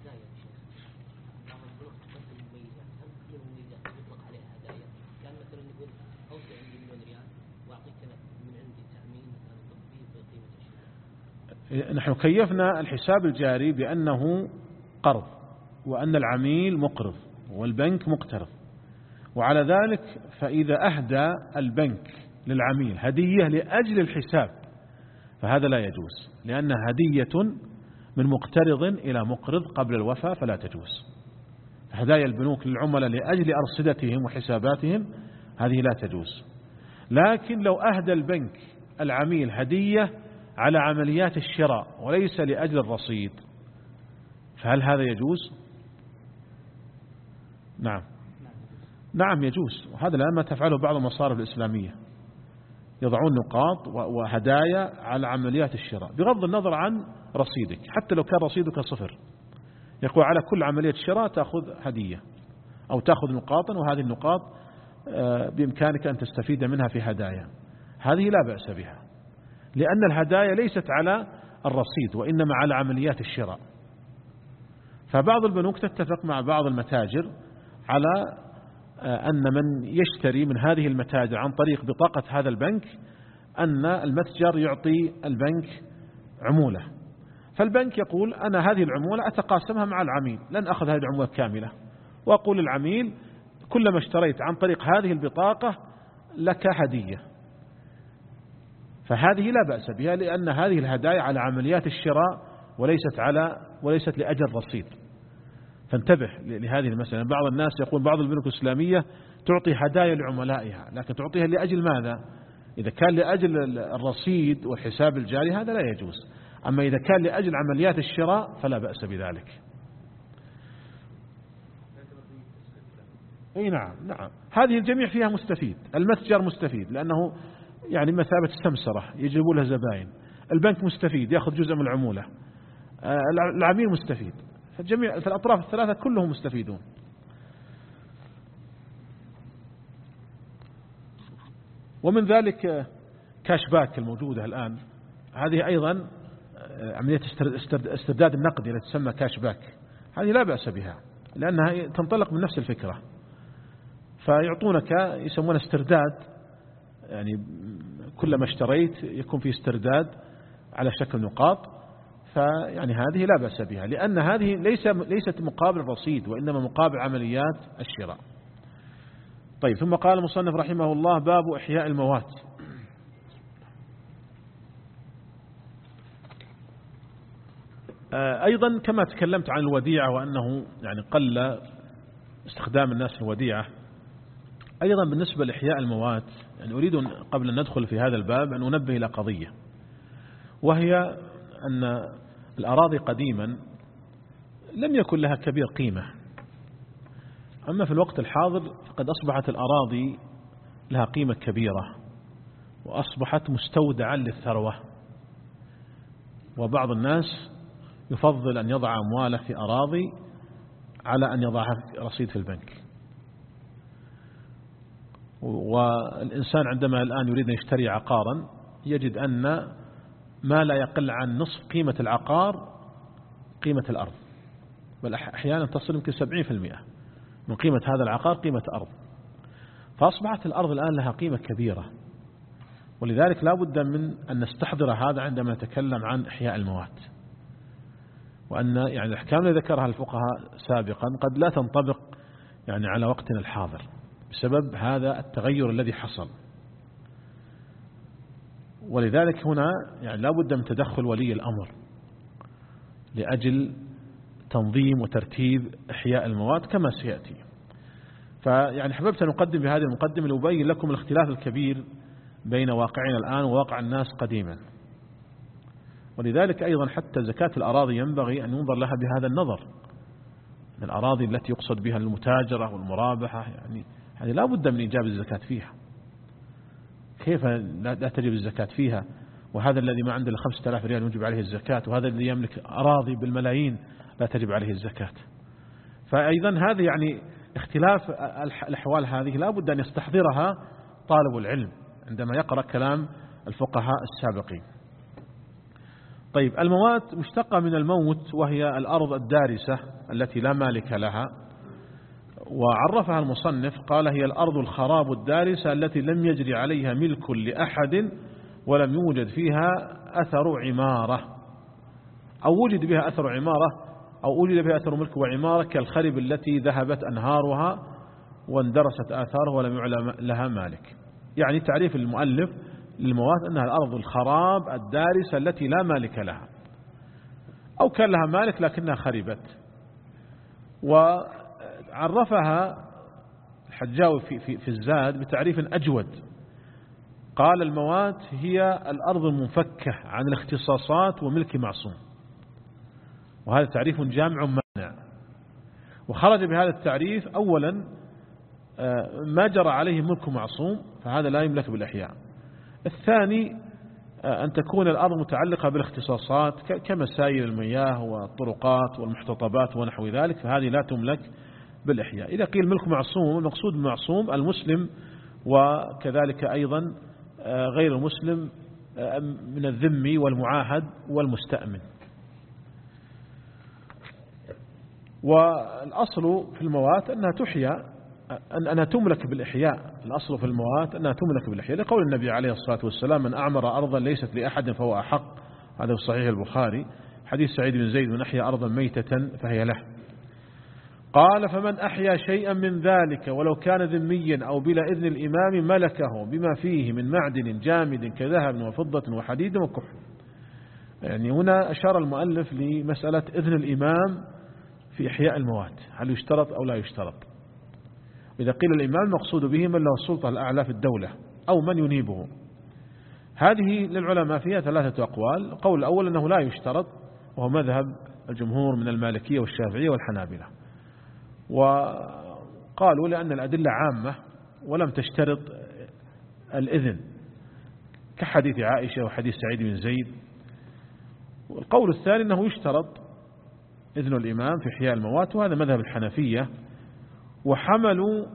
[SPEAKER 2] نحن كيفنا الحساب الجاري بأنه قرض، وأن العميل مقرض والبنك مقترض. وعلى ذلك فإذا أهدى البنك للعميل هدية لأجل الحساب فهذا لا يجوز، لأنها هدية من مقترض إلى مقرض قبل الوفاة فلا تجوز. هدايا البنوك للعملاء لأجل أرصدتهم وحساباتهم هذه لا تجوز. لكن لو أهدى البنك العميل هدية على عمليات الشراء وليس لأجل الرصيد فهل هذا يجوز؟ نعم نعم يجوز. وهذا لما تفعله بعض المصارف الإسلامية، يضعون نقاط وهدايا على عمليات الشراء بغض النظر عن رصيدك، حتى لو كان رصيدك صفر، يقول على كل عملية شراء تأخذ هدية أو تأخذ نقاطا، وهذه النقاط بإمكانك أن تستفيد منها في هدايا. هذه لا بأس بها، لأن الهدايا ليست على الرصيد وإنما على عمليات الشراء. فبعض البنوك تتفق مع بعض المتاجر على أن من يشتري من هذه المتاجر عن طريق بطاقة هذا البنك أن المتجر يعطي البنك عمولة، فالبنك يقول أنا هذه العمولة أتقاسمها مع العميل، لن أخذ هذه العمولة كاملة، وأقول للعميل كلما اشتريت عن طريق هذه البطاقة لك هدية. فهذه لا بأس بها، لأن هذه الهدايا على عمليات الشراء وليست على وليست لأجل رصيد. فانتبه لهذه المسألة. بعض الناس يقول بعض البنوك الإسلامية تعطي هدايا لعملائها، لكن تعطيها لأجل ماذا؟ إذا كان لأجل الرصيد والحساب الجاري هذا لا يجوز، أما إذا كان لأجل عمليات الشراء فلا بأس بذلك. أي نعم نعم، هذه الجميع فيها مستفيد. المتجر مستفيد لأنه يعني مثابة السمسرة يجلبوا لها زبائن، البنك مستفيد يأخذ جزء من العمولة، العميل مستفيد، فالجميع في الأطراف الثلاثة كلهم مستفيدون. ومن ذلك كاش باك الموجودة الآن، هذه أيضا عملية استرداد النقدي التي تسمى كاش باك، هذه لا بأس بها لأنها تنطلق من نفس الفكرة. فيعطونك يسمون استرداد، يعني كلما اشتريت يكون في استرداد على شكل نقاط، فيعني هذه لا بأس بها، لأن هذه ليس ليست مقابل رصيد وإنما مقابل عمليات الشراء. طيب ثم قال المصنف رحمه الله: باب إحياء الموات. أيضا كما تكلمت عن الوديعة وأنه يعني قل استخدام الناس الوديعة، أيضا بالنسبة لإحياء الموات يعني أريد قبل أن ندخل في هذا الباب أن أنبه إلى قضية، وهي أن الأراضي قديما لم يكن لها كبير قيمة، أما في الوقت الحاضر فقد أصبحت الأراضي لها قيمة كبيرة وأصبحت مستودعا للثروة، وبعض الناس يفضل أن يضع أمواله في أراضي على أن يضعها في رصيد في البنك. والإنسان عندما الآن يريد أن يشتري عقارا يجد أن ما لا يقل عن نصف قيمة العقار قيمة الأرض، بل أحيانا تصل يمكن سبعين بالمئة من قيمة هذا العقار قيمة أرض. فأصبحت الأرض الآن لها قيمة كبيرة، ولذلك لا بد من أن نستحضر هذا عندما نتكلم عن إحياء الموات، وأن يعني الأحكام التي ذكرها الفقهاء سابقا قد لا تنطبق يعني على وقتنا الحاضر بسبب هذا التغير الذي حصل. ولذلك هنا يعني لا بد من تدخل ولي الأمر لأجل تنظيم وترتيب إحياء الموات كما سيأتي. فيعني حببت أن أقدم بهذه المقدمة لأبين لكم الاختلاف الكبير بين واقعنا الآن وواقع الناس قديما. ولذلك أيضا حتى زكاة الأراضي ينبغي أن ينظر لها بهذا النظر، الأراضي التي يقصد بها المتاجرة والمرابحة يعني هذه لا بد من إيجاب الزكاة فيها. كيف لا تجب الزكاة فيها وهذا الذي ما عنده خمسة آلاف ريال يجب عليه الزكاة، وهذا الذي يملك أراضي بالملايين لا تجب عليه الزكاة؟ فأيضا هذا يعني اختلاف الأحوال هذه لا بد أن يستحضرها طالب العلم عندما يقرأ كلام الفقهاء السابقين. طيب، الموات مشتقة من الموت وهي الأرض الدارسة التي لا مالك لها، وعرفها المصنف قال هي الأرض الخراب الدارسة التي لم يجري عليها ملك لأحد ولم يوجد فيها أثر عمارة، أو وجد بها أثر عمارة أو وجد بها أثر ملك وعمارة كالخرب التي ذهبت أنهارها واندرست آثارها ولم يعلم لها مالك. يعني تعريف المؤلف للموات أنها الأرض الخراب الدارسة التي لا مالك لها، أو كان لها مالك لكنها خربت. وعرفها الحجاوي في, في, في الزاد بتعريف أجود، قال الموات هي الأرض المنفكة عن الاختصاصات وملك معصوم، وهذا تعريف جامع مانع. وخرج بهذا التعريف أولا ما جرى عليه ملك معصوم فهذا لا يملك بالإحياء. الثاني أن تكون الأرض متعلقة بالاختصاصات كمسائل المياه والطرقات والمحتطبات ونحو ذلك، فهذه لا تملك بالإحياء. إذا قيل ملك معصوم المقصود بمعصوم المسلم وكذلك أيضا غير المسلم من الذمي والمعاهد والمستأمن. والأصل في الموات أنها تحيا، أنها تملك بالإحياء. الأصل في الموات أنها تملك بالإحياء لقول النبي عليه الصلاة والسلام من أعمر أرضا ليست لأحد فهو أحق، هذا في صحيح البخاري، حديث سعيد بن زيد من أحيا أرضا ميتة فهي له. قال فمن أحيا شيئا من ذلك ولو كان ذميا أو بلا إذن الإمام ملكه بما فيه من معدن جامد كذهب وفضة وحديد وكحل. يعني هنا أشار المؤلف لمسألة إذن الإمام في إحياء الموات، هل يشترط أو لا يشترط؟ إذا قيل الإمام مقصود به من له السلطة الأعلى في الدولة أو من ينيبه. هذه للعلماء فيها ثلاثة أقوال. القول الأول أنه لا يشترط، وهو مذهب الجمهور من المالكية والشافعية والحنابلة، وقالوا لأن الأدلة عامة ولم تشترط الإذن كحديث عائشة وحديث سعيد بن زيد. والقول الثاني أنه يشترط إذن الإمام في إحياء الموات، وهذا مذهب الحنفية، وحملوا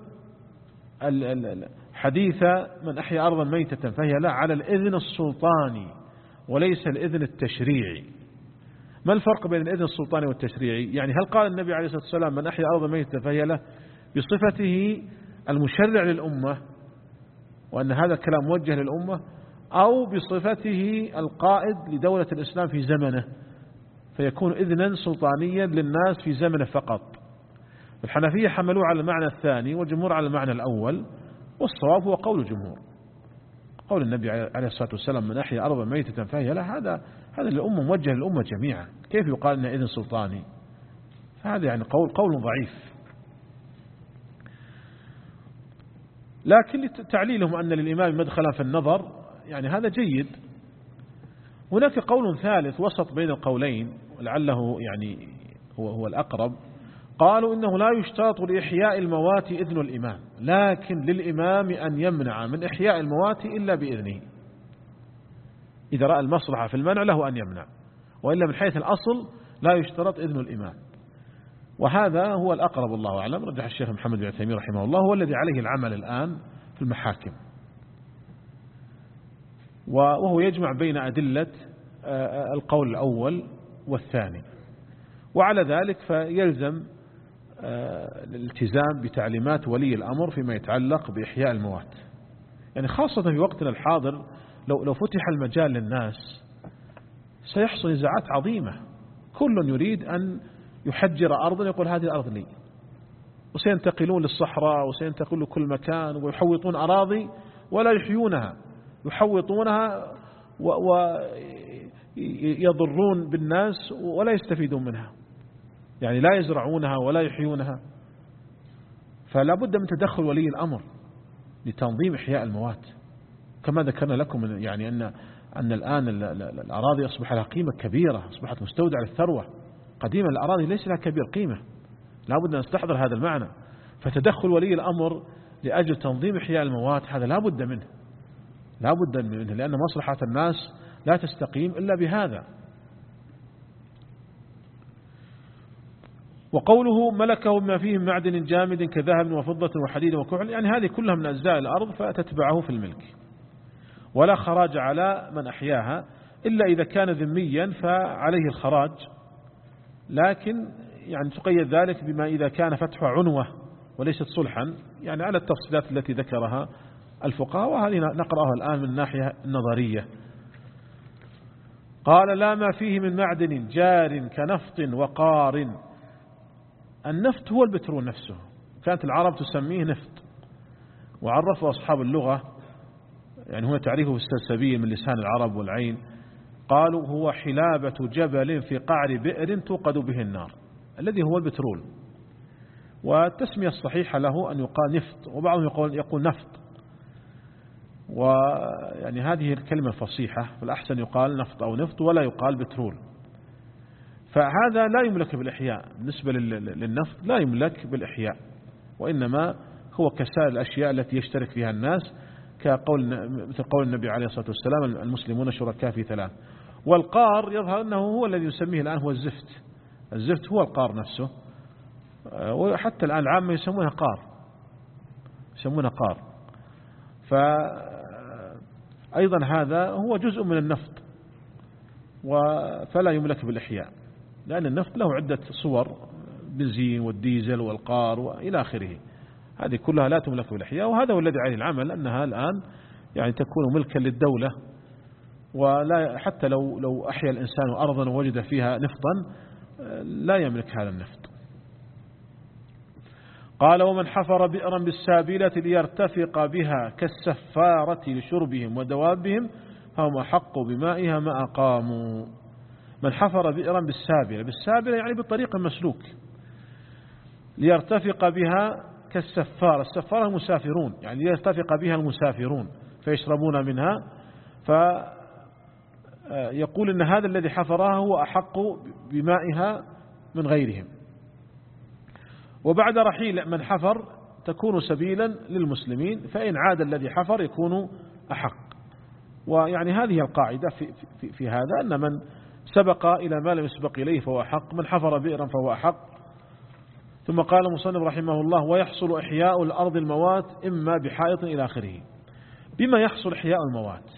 [SPEAKER 2] حديث من أحيا أرضا ميتة فهي لا على الإذن السلطاني وليس الإذن التشريعي. ما الفرق بين الإذن السلطاني والتشريعي؟ يعني هل قال النبي عليه الصلاة والسلام من أحيا أرضا ميتة فهي له بصفته المشرع للأمة وأن هذا الكلام موجه للأمة، أو بصفته القائد لدولة الإسلام في زمنه فيكون إذنا سلطانيا للناس في زمنه فقط؟ الحنفية حملوه على المعنى الثاني والجمهور على المعنى الأول، والصواب هو قول الجمهور. قول النبي عليه الصلاة والسلام من أحيا أرضا ميتة فهي له، هذا هذا الأمة موجه للأمة جميعا، كيف يقال إن إذن سلطاني؟ فهذا يعني قول قول ضعيف. لكن تعليلهم أن للإمام مدخلا في النظر يعني هذا جيد. هناك قول ثالث وسط بين القولين ولعله يعني هو هو الأقرب، قالوا إنه لا يشترط لإحياء الموات إذن الإمام، لكن للإمام أن يمنع من إحياء الموات إلا بإذنه. إذا رأى المصلحة في المنع له أن يمنع، وإلا من حيث الأصل لا يشترط إذن الإمام. وهذا هو الأقرب الله أعلم، رجح الشيخ محمد بن عثيمين رحمه الله، هو الذي عليه العمل الآن في المحاكم، وهو يجمع بين أدلة القول الأول والثاني. وعلى ذلك فيلزم الالتزام بتعليمات ولي الأمر فيما يتعلق بإحياء الموات، يعني خاصة في وقتنا الحاضر لو لو فتح المجال للناس سيحصل نزاعات عظيمة، كل يريد أن يحجر أرضا يقول هذه الأرض لي، وسينتقلون للصحراء وسينتقلون لكل مكان ويحوطون أراضي ولا يحيونها، يحوطونها ويضرون بالناس ولا يستفيدون منها، يعني لا يزرعونها ولا يحيونها. فلا بد من تدخل ولي الأمر لتنظيم إحياء الموات، كما ذكرنا لكم يعني أن أن الآن الأراضي أصبح لها قيمة كبيرة، أصبحت مستودع للثروة. قديما الأراضي ليس لها كبير قيمة، لا بد أن نستحضر هذا المعنى. فتدخل ولي الأمر لأجل تنظيم إحياء الموات هذا لا بد منه، لا بد منه، لأن مصلحة الناس لا تستقيم إلا بهذا. وقوله ملكه بما فيه من معدن جامد كذهب وفضة وحديد وكحل، يعني هذه كلها من أجزاء الأرض فتتبعه في الملك، ولا خراج على من أحياها إلا إذا كان ذميا فعليه الخراج، لكن يعني تقيد ذلك بما إذا كان فتح عنوة وليست صلحا، يعني على التفصيلات التي ذكرها الفقهاء، وهذه نقرأها الآن من الناحية النظرية. قال لا ما فيه من معدن جار كنفط وقار. النفط هو البترول نفسه، كانت العرب تسميه نفط، وعرفه أصحاب اللغة يعني هو تعريفه السلسبيل من لسان العرب والعين، قالوا هو حلابة جبل في قعر بئر توقد به النار، الذي هو البترول. والتسمية الصحيحة له أن يقال نفط، وبعضهم يقول, يقول نفط، ويعني هذه الكلمة الفصيحة، والأحسن يقال نفط أو نفط ولا يقال بترول. فهذا لا يملك بالإحياء، بالنسبة للنفط لا يملك بالإحياء، وإنما هو كسائر الأشياء التي يشترك فيها الناس، كقول مثل قول النبي عليه الصلاة والسلام المسلمون شركاء في ثلاث. والقار يظهر أنه هو الذي يسميه الآن هو الزفت، الزفت هو القار نفسه، وحتى الآن العامة يسمونها قار، يسمونها قار. فأيضا هذا هو جزء من النفط، فلا يملك بالإحياء، لأن النفط له عدة صور، بنزين والديزل والقار وإلى آخره، هذه كلها لا تملك بالإحياء. وهذا هو الذي عليه العمل، أنها الآن يعني تكون ملكا للدولة، ولا حتى لو لو أحيا الإنسان أرضا ووجد فيها نفطا لا يملك هذا النفط. قال ومن حفر بئرا بالسابلة ليرتفق بها كالسفارة لشربهم ودوابهم فهم أحق بمائها ما أقاموا. من حفر بئرا بالسابلة، بالسابلة يعني بالطريق المسلوك، ليرتفق بها كالسفارة، السفارة المسافرون، يعني ليرتفق بها المسافرون فيشربون منها، فيقول إن هذا الذي حفرها هو أحق بمائها من غيرهم. وبعد رحيل من حفر تكون سبيلا للمسلمين، فإن عاد الذي حفر يكون أحق. ويعني هذه القاعدة في, في, في هذا، أن من سبق إلى ما لم يسبق إليه فهو أحق، من حفر بئرا فهو أحق. ثم قال المصنف رحمه الله ويحصل إحياء الأرض الموات إما بحائط إلى آخره. بما يحصل إحياء الموات،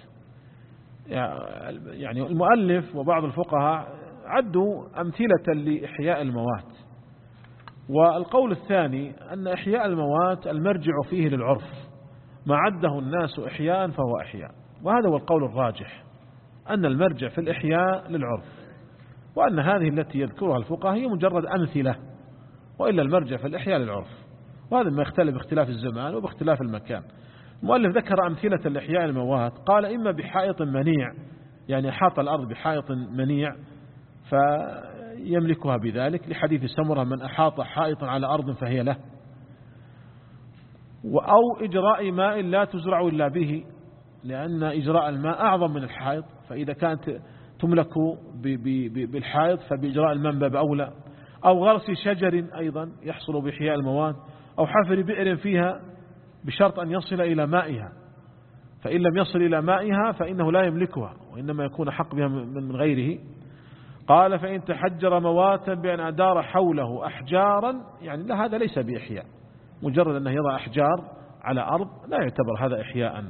[SPEAKER 2] يعني المؤلف وبعض الفقهاء عدوا أمثلة لإحياء الموات، والقول الثاني أن إحياء الموات المرجع فيه للعرف، ما عده الناس إحياء فهو إحياء، وهذا هو القول الراجح، أن المرجع في الإحياء للعرف، وأن هذه التي يذكرها الفقهاء هي مجرد أمثلة، وإلا المرجع في الإحياء للعرف، وهذا ما يختلف باختلاف الزمان وباختلاف المكان. المؤلف ذكر أمثلة لإحياء الموات، قال إما بحائط منيع، يعني أحاط الأرض بحائط منيع فيملكها بذلك، لحديث سمرة من أحاط حائطا على أرض فهي له. أو إجراء ماء لا تزرع إلا به، لأن إجراء الماء أعظم من الحائط، فإذا كانت تملك بالحائط فبإجراء الماء باب أولى. أو غرس شجر أيضا يحصل بإحياء المواد، أو حفر بئر فيها بشرط أن يصل إلى مائها، فإن لم يصل إلى مائها فإنه لا يملكها وإنما يكون حق بها من غيره. قال فإن تحجر مواتا بأن أدار حوله أحجارا، يعني لا هذا ليس بإحياء، مجرد أنه يضع أحجار على أرض لا يعتبر هذا إحياء،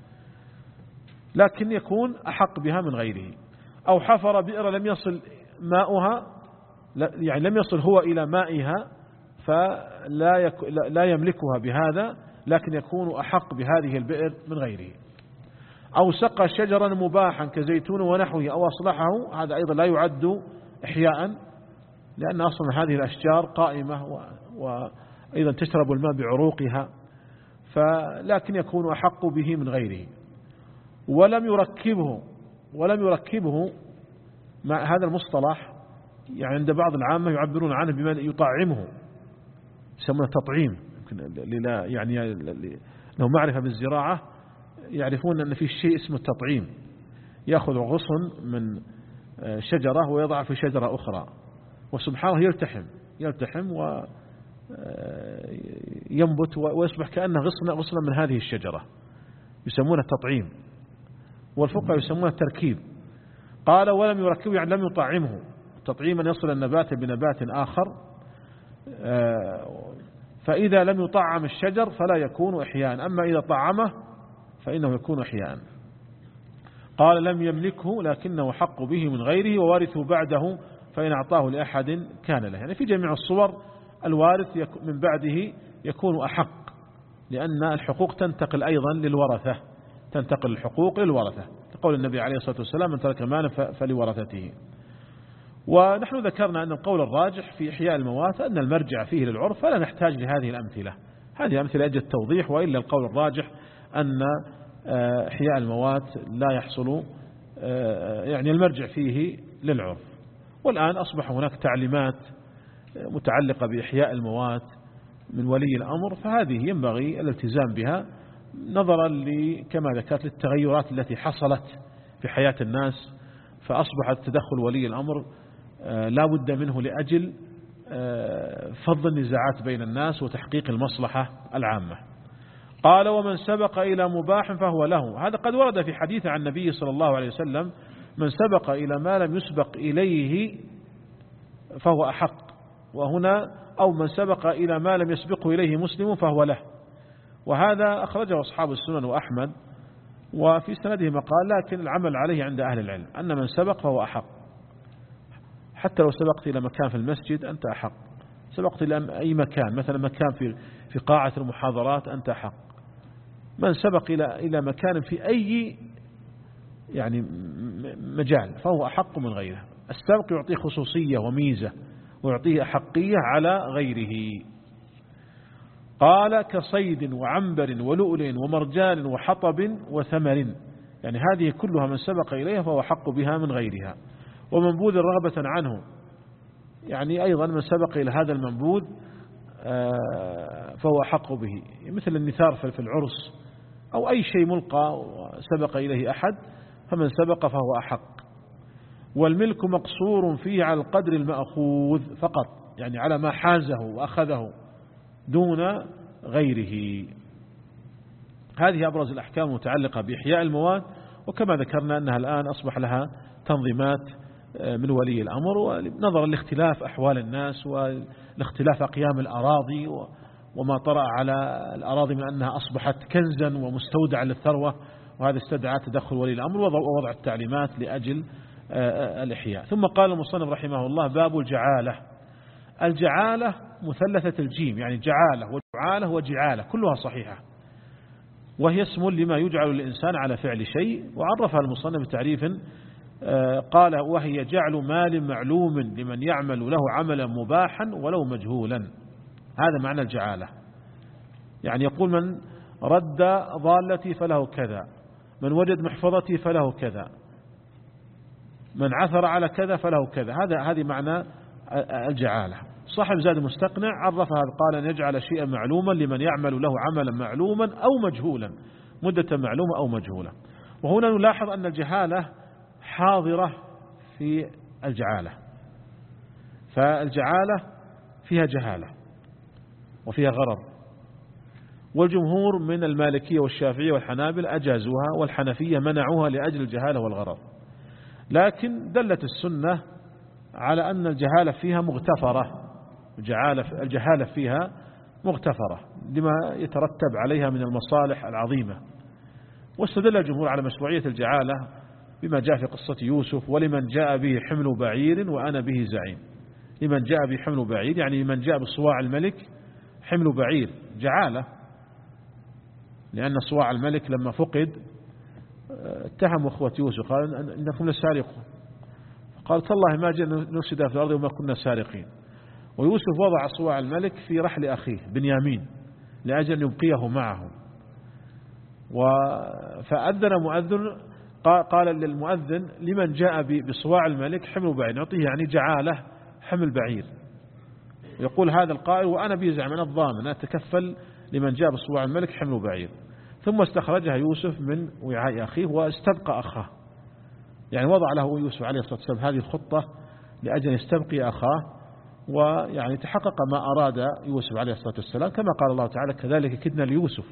[SPEAKER 2] لكن يكون أحق بها من غيره. أو حفر بئر لم يصل ماؤها، يعني لم يصل هو إلى مائها فلا يك لا يملكها بهذا، لكن يكون أحق بهذه البئر من غيره. أو سقى شجرا مباحا كزيتون ونحوه أو أصلحه، هذا أيضا لا يعد إحياء، لأن أصلا هذه الأشجار قائمة وأيضا تشرب الماء بعروقها، فلكن يكون أحق به من غيره. ولم يركبه ولم يركبه مع هذا المصطلح، يعني عند بعض العامة يعبرون عنه بما يطعمه، يسمونه تطعيم، لا يعني لو معرفة بالزراعة يعرفون أن في شيء اسمه التطعيم، يأخذ غصن من شجرة ويضع في شجرة أخرى، وسبحانه يلتحم يلتحم وينبت ويصبح كأنه غصن غصنا من هذه الشجرة، يسمونه التطعيم، والفقهاء يسمونه التركيب. قال ولم يركبه يعني لم يطعمه، تطعيما يصل النبات بنبات آخر، فإذا لم يطعم الشجر فلا يكون إحياء، أما إذا طعمه فإنه يكون إحياء. قال لم يملكه لكنه حق به من غيره، ووارثه بعده فإن أعطاه لأحد كان له. يعني في جميع الصور الوارث من بعده يكون أحق، لأن الحقوق تنتقل أيضا للورثة، تنتقل الحقوق للورثة، لقول النبي عليه الصلاة والسلام من ترك مالا فلورثته. ونحن ذكرنا أن القول الراجح في إحياء الموات أن المرجع فيه للعرف، فلا نحتاج لهذه الأمثلة، هذه أمثلة أجل التوضيح، وإلا القول الراجح أن إحياء الموات لا يحصل، يعني المرجع فيه للعرف. والآن أصبح هناك تعليمات متعلقة بإحياء الموات من ولي الأمر، فهذه ينبغي الالتزام بها نظرا كما ذكرت للتغيرات التي حصلت في حياة الناس، فأصبح تدخل ولي الأمر لا بد منه لأجل فض النزاعات بين الناس وتحقيق المصلحة العامة. قال ومن سبق إلى مباح فهو له، هذا قد ورد في حديث عن النبي صلى الله عليه وسلم من سبق إلى ما لم يسبق إليه فهو أحق، وهنا أو من سبق إلى ما لم يسبقه إليه مسلم فهو له، وهذا أخرجه أصحاب السنن وأحمد، وفي سنده مقال، لكن العمل عليه عند أهل العلم أن من سبق فهو أحق، حتى لو سبقت إلى مكان في المسجد أنت أحق، سبقت إلى أي مكان، مثلا مكان في في قاعة المحاضرات أنت أحق، من سبق إلى إلى مكان في أي يعني مجال فهو أحق من غيره. السبق يعطيه خصوصية وميزة ويعطيه أحقية على غيره. قال كصيد وعنبر ولؤلؤ ومرجان وحطب وثمر، يعني هذه كلها من سبق إليها فهو حق بها من غيرها. ومنبوذ رغبة عنه، يعني أيضا من سبق إلى هذا المنبوذ فهو حق به، مثل النثار في العرس أو أي شيء ملقى سبق إليه أحد فمن سبق فهو أحق. والملك مقصور فيه على القدر المأخوذ فقط، يعني على ما حازه وأخذه دون غيره. هذه أبرز الأحكام المتعلقة بإحياء المواد، وكما ذكرنا أنها الآن أصبح لها تنظيمات من ولي الأمر، ونظرا لاختلاف أحوال الناس والاختلاف أقيام الأراضي وما طرأ على الأراضي من أنها أصبحت كنزا ومستودعا للثروة، وهذا استدعى تدخل ولي الأمر ووضع التعليمات لأجل الإحياء. ثم قال المصنف رحمه الله باب الجعالة. الجعالة مثلثة الجيم، يعني جعالة وجعالة وجعالة كلها صحيحة، وهي اسم لما يجعل الإنسان على فعل شيء، وعرفها المصنف بتعريف قال وهي جعل مال معلوم لمن يعمل له عملا مباحا ولو مجهولا. هذا معنى الجعالة، يعني يقول من رد ضالتي فله كذا، من وجد محفظتي فله كذا، من عثر على كذا فله كذا. هذا هذه معنى الجعالة. صاحب زاد المستقنع عرفها قال أن يجعل شيئا معلوما لمن يعمل له عملا معلوما أو مجهولا، مدة معلومة أو مجهولة. وهنا نلاحظ أن الجهالة حاضرة في الجعالة، فالجعالة فيها جهالة وفيها غرر، والجمهور من المالكية والشافعية والحنابل أجازوها، والحنفية منعوها لأجل الجهالة والغرر. لكن دلت السنة على أن الجهالة فيها مغتفرة، الجهالة فيها مغتفرة لما يترتب عليها من المصالح العظيمة. واستدل الجمهور على مشروعية الجعالة بما جاء في قصة يوسف: ولمن جاء به حمل بعير وأنا به زعيم. لمن جاء به حمل بعير يعني لمن جاء بصواع الملك حمل بعير، جعالة، لأن صواع الملك لما فقد اتهم أخوة يوسف قال إنكم لسارقون، قال تالله ما جئنا نفسد في الأرض وما كنا سارقين. ويوسف وضع صواع الملك في رحل أخيه بنيامين لأجل أن يبقيه معه. فأذن مؤذن قال للمؤذن: لمن جاء بصواع الملك حمل بعير، نعطيه يعني جعالة حمل بعير. يقول هذا القائل: وأنا بيزعم أنا الضامن أتكفل لمن جاء بصواع الملك حمل بعير. ثم استخرجها يوسف من وعاء أخيه واستبقى أخاه، يعني وضع له يوسف عليه الصلاة والسلام هذه الخطة لأجل يستبقي أخاه، ويعني تحقق ما أراد يوسف عليه الصلاة والسلام، كما قال الله تعالى: كذلك كدنا ليوسف.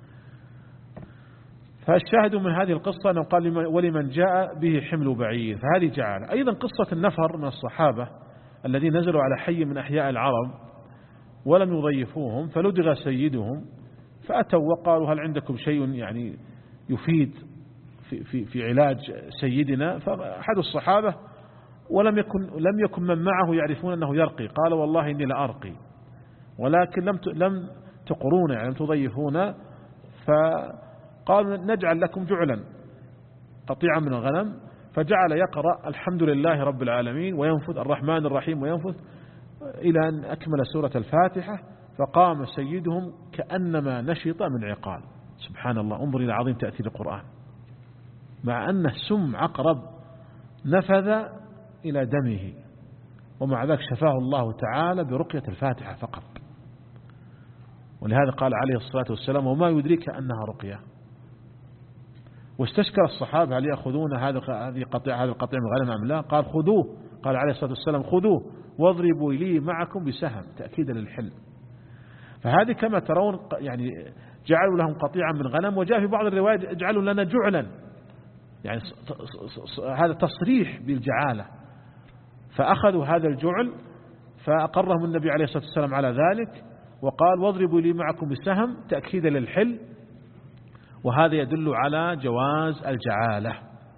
[SPEAKER 2] فالشاهد من هذه القصة أنه قال: ولمن جاء به حمل بعير، فهذه جعالة. أيضا قصة النفر من الصحابة الذين نزلوا على حي من أحياء العرب ولم يضيفوهم، فلدغ سيدهم، فأتوا وقالوا: هل عندكم شيء يعني يفيد في, في, في علاج سيدنا؟ فأحد الصحابة ولم يكن لم يكن من معه يعرفون أنه يرقي، قال: والله إني لأرقي، ولكن لم لم تقرونا، يعني لم تضيفونا. فقالوا: نجعل لكم جعلا، قطيعا من الغنم. فجعل يقرأ الحمد لله رب العالمين وينفث الرحمن الرحيم وينفث إلى أن أكمل سورة الفاتحة، فقام سيدهم كأنما نشط من عقال. سبحان الله، انظر إلى عظيم تأثير القرآن، مع أنه سم عقرب نفذ إلى دمه، ومع ذلك شفاه الله تعالى برقية الفاتحة فقط. ولهذا قال عليه الصلاة والسلام: وما يدريك أنها رقية. واستشكر الصحابة: هل يأخذون هذا هذه قطيع هذا القطيع من غنم أم لا؟ قال: خذوه. قال عليه الصلاة والسلام: خذوه واضربوا لي معكم بسهم، تأكيدا للحل. فهذه كما ترون يعني جعلوا لهم قطيعا من غنم، وجاء في بعض الروايات: اجعلوا لنا جعلا، يعني هذا تصريح بالجعالة. فأخذوا هذا الجعل فأقرهم النبي عليه الصلاة والسلام على ذلك، وقال: واضربوا لي معكم بسهم، تأكيدا للحل. وهذا يدل على جواز الجعالة.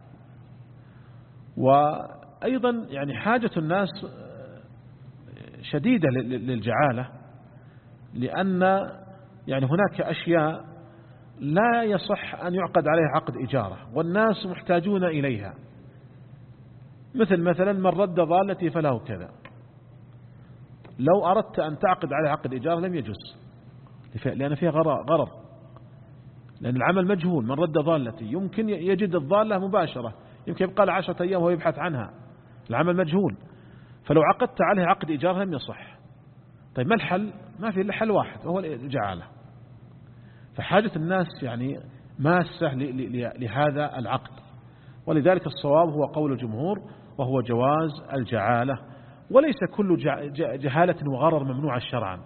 [SPEAKER 2] وأيضا يعني حاجة الناس شديدة للجعالة، لأن يعني هناك أشياء لا يصح أن يعقد عليها عقد إجارة، والناس محتاجون إليها، مثل مثلا من رد ضالتي فله كذا. لو أردت أن تعقد عليها عقد إجارة لم يجوز، لأن فيها غرر، لأن العمل مجهول. من رد ضالتي يمكن يجد الضالة مباشرة، يمكن يبقى له عشرة أيام وهو يبحث عنها، العمل مجهول. فلو عقدت عليه عقد إجارة لم يصح. طيب ما الحل؟ ما في إلا حل واحد، وهو الجعالة. فحاجة الناس يعني ماسة لهذا العقد، ولذلك الصواب هو قول الجمهور، وهو جواز الجعالة، وليس كل جهالة وغرر ممنوع شرعا.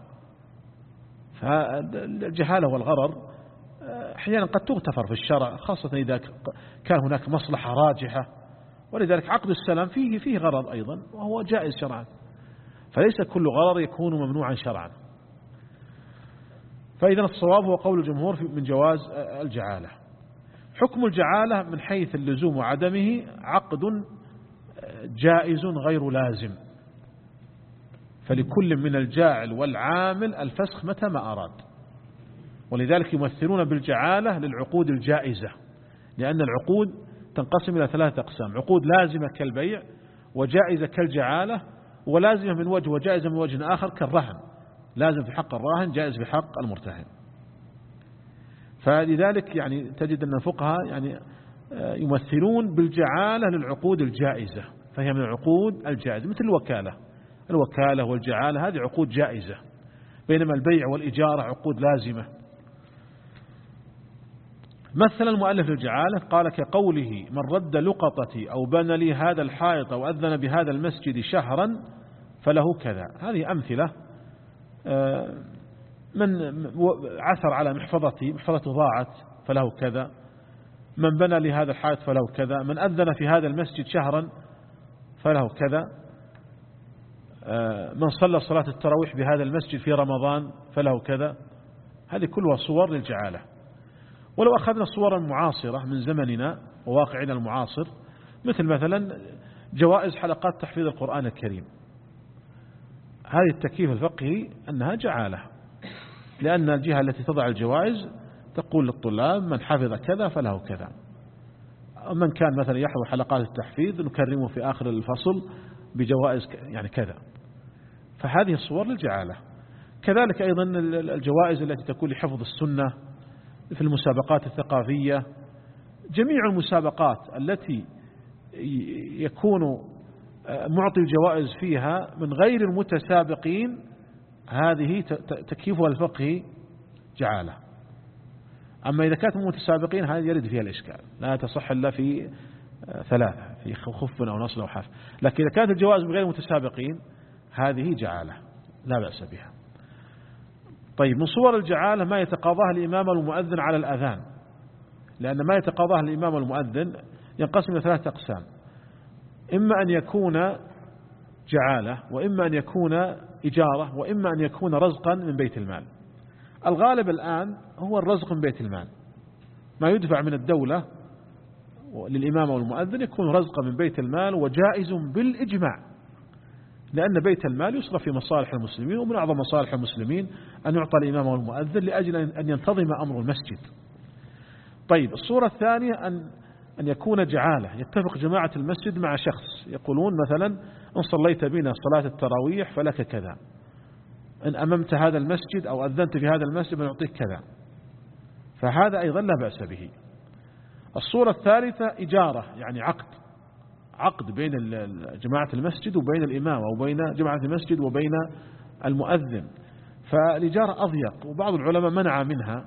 [SPEAKER 2] فالجهالة والغرر أحيانا قد تغتفر في الشرع، خاصة إذا كان هناك مصلحة راجحة. ولذلك عقد السلام فيه فيه غرر أيضا، وهو جائز شرعا. فليس كل غرر يكون ممنوعا شرعا. فإذا الصواب هو قول الجمهور من جواز الجعالة. حكم الجعالة من حيث اللزوم وعدمه: عقد جائز غير لازم، فلكل من الجاعل والعامل الفسخ متى ما أراد. ولذلك يمثلون بالجعالة للعقود الجائزة، لأن العقود تنقسم إلى ثلاثة أقسام: عقود لازمة كالبيع، وجائزة كالجعالة، ولازمة من وجه وجائزة من وجه آخر كالرهن، لازم في حق الراهن، جائز في حق المرتهن. فلذلك يعني تجد أن الفقهاء يعني يمثلون بالجعالة للعقود الجائزة، فهي من العقود الجائزة مثل الوكالة. الوكالة والجعالة هذه عقود جائزة، بينما البيع والإجارة عقود لازمة. مثل المؤلف للجعالة قال كقوله من رد لقطتي أو بنى لي هذا الحائط أو أذن بهذا المسجد شهرا فله كذا. هذه أمثلة. من عثر على محفظتي، محفظته ضاعت فله كذا. من بنى لي هذا الحائط فله كذا. من أذن في هذا المسجد شهرا فله كذا. من صلى صلاة التراويح بهذا المسجد في رمضان فله كذا. هذه كلها صور للجعالة. ولو أخذنا صورا معاصرة من زمننا وواقعنا المعاصر، مثل مثلا جوائز حلقات تحفيظ القرآن الكريم، هذه التكييف الفقهي أنها جعالة، لأن الجهة التي تضع الجوائز تقول للطلاب من حفظ كذا فله كذا. من كان مثلا يحضر حلقات التحفيظ نكرمه في آخر الفصل بجوائز يعني كذا. فهذه الصور للجعالة. كذلك أيضا الجوائز التي تكون لحفظ السنة في المسابقات الثقافية. جميع المسابقات التي يكون معطي الجوائز فيها من غير المتسابقين هذه تكييفها الفقهي جعالة. أما إذا كانت متسابقين هذه يرد فيها الإشكال، لا تصح إلا في ثلاثة، في خف أو نصل أو حف. لكن إذا كانت الجوائز من غير متسابقين هذه جعالة لا بأس بها. طيب، من صور الجعالة ما يتقاضاه الإمام والمؤذن على الأذان، لأن ما يتقاضاه الإمام والمؤذن ينقسم إلى ثلاثة أقسام: إما أن يكون جعالة، وإما أن يكون إجارة، وإما أن يكون رزقا من بيت المال. الغالب الآن هو الرزق من بيت المال، ما يدفع من الدولة للإمام والمؤذن يكون رزقا من بيت المال وجائز بالإجماع، لأن بيت المال يصرف في مصالح المسلمين، ومن أعظم مصالح المسلمين أن يعطى الإمام والمؤذن لأجل أن ينتظم أمر المسجد. طيب، الصورة الثانية أن أن يكون جعالة، يتفق جماعة المسجد مع شخص يقولون مثلا إن صليت بنا صلاة التراويح فلك كذا، إن أممت هذا المسجد أو أذنت في هذا المسجد بنعطيك كذا، فهذا أيضا لا بأس به. الصورة الثالثة إجارة، يعني عقد عقد بين جماعة المسجد وبين الإمام، أو بين جماعة المسجد وبين المؤذن، فالإجارة أضيق، وبعض العلماء منع منها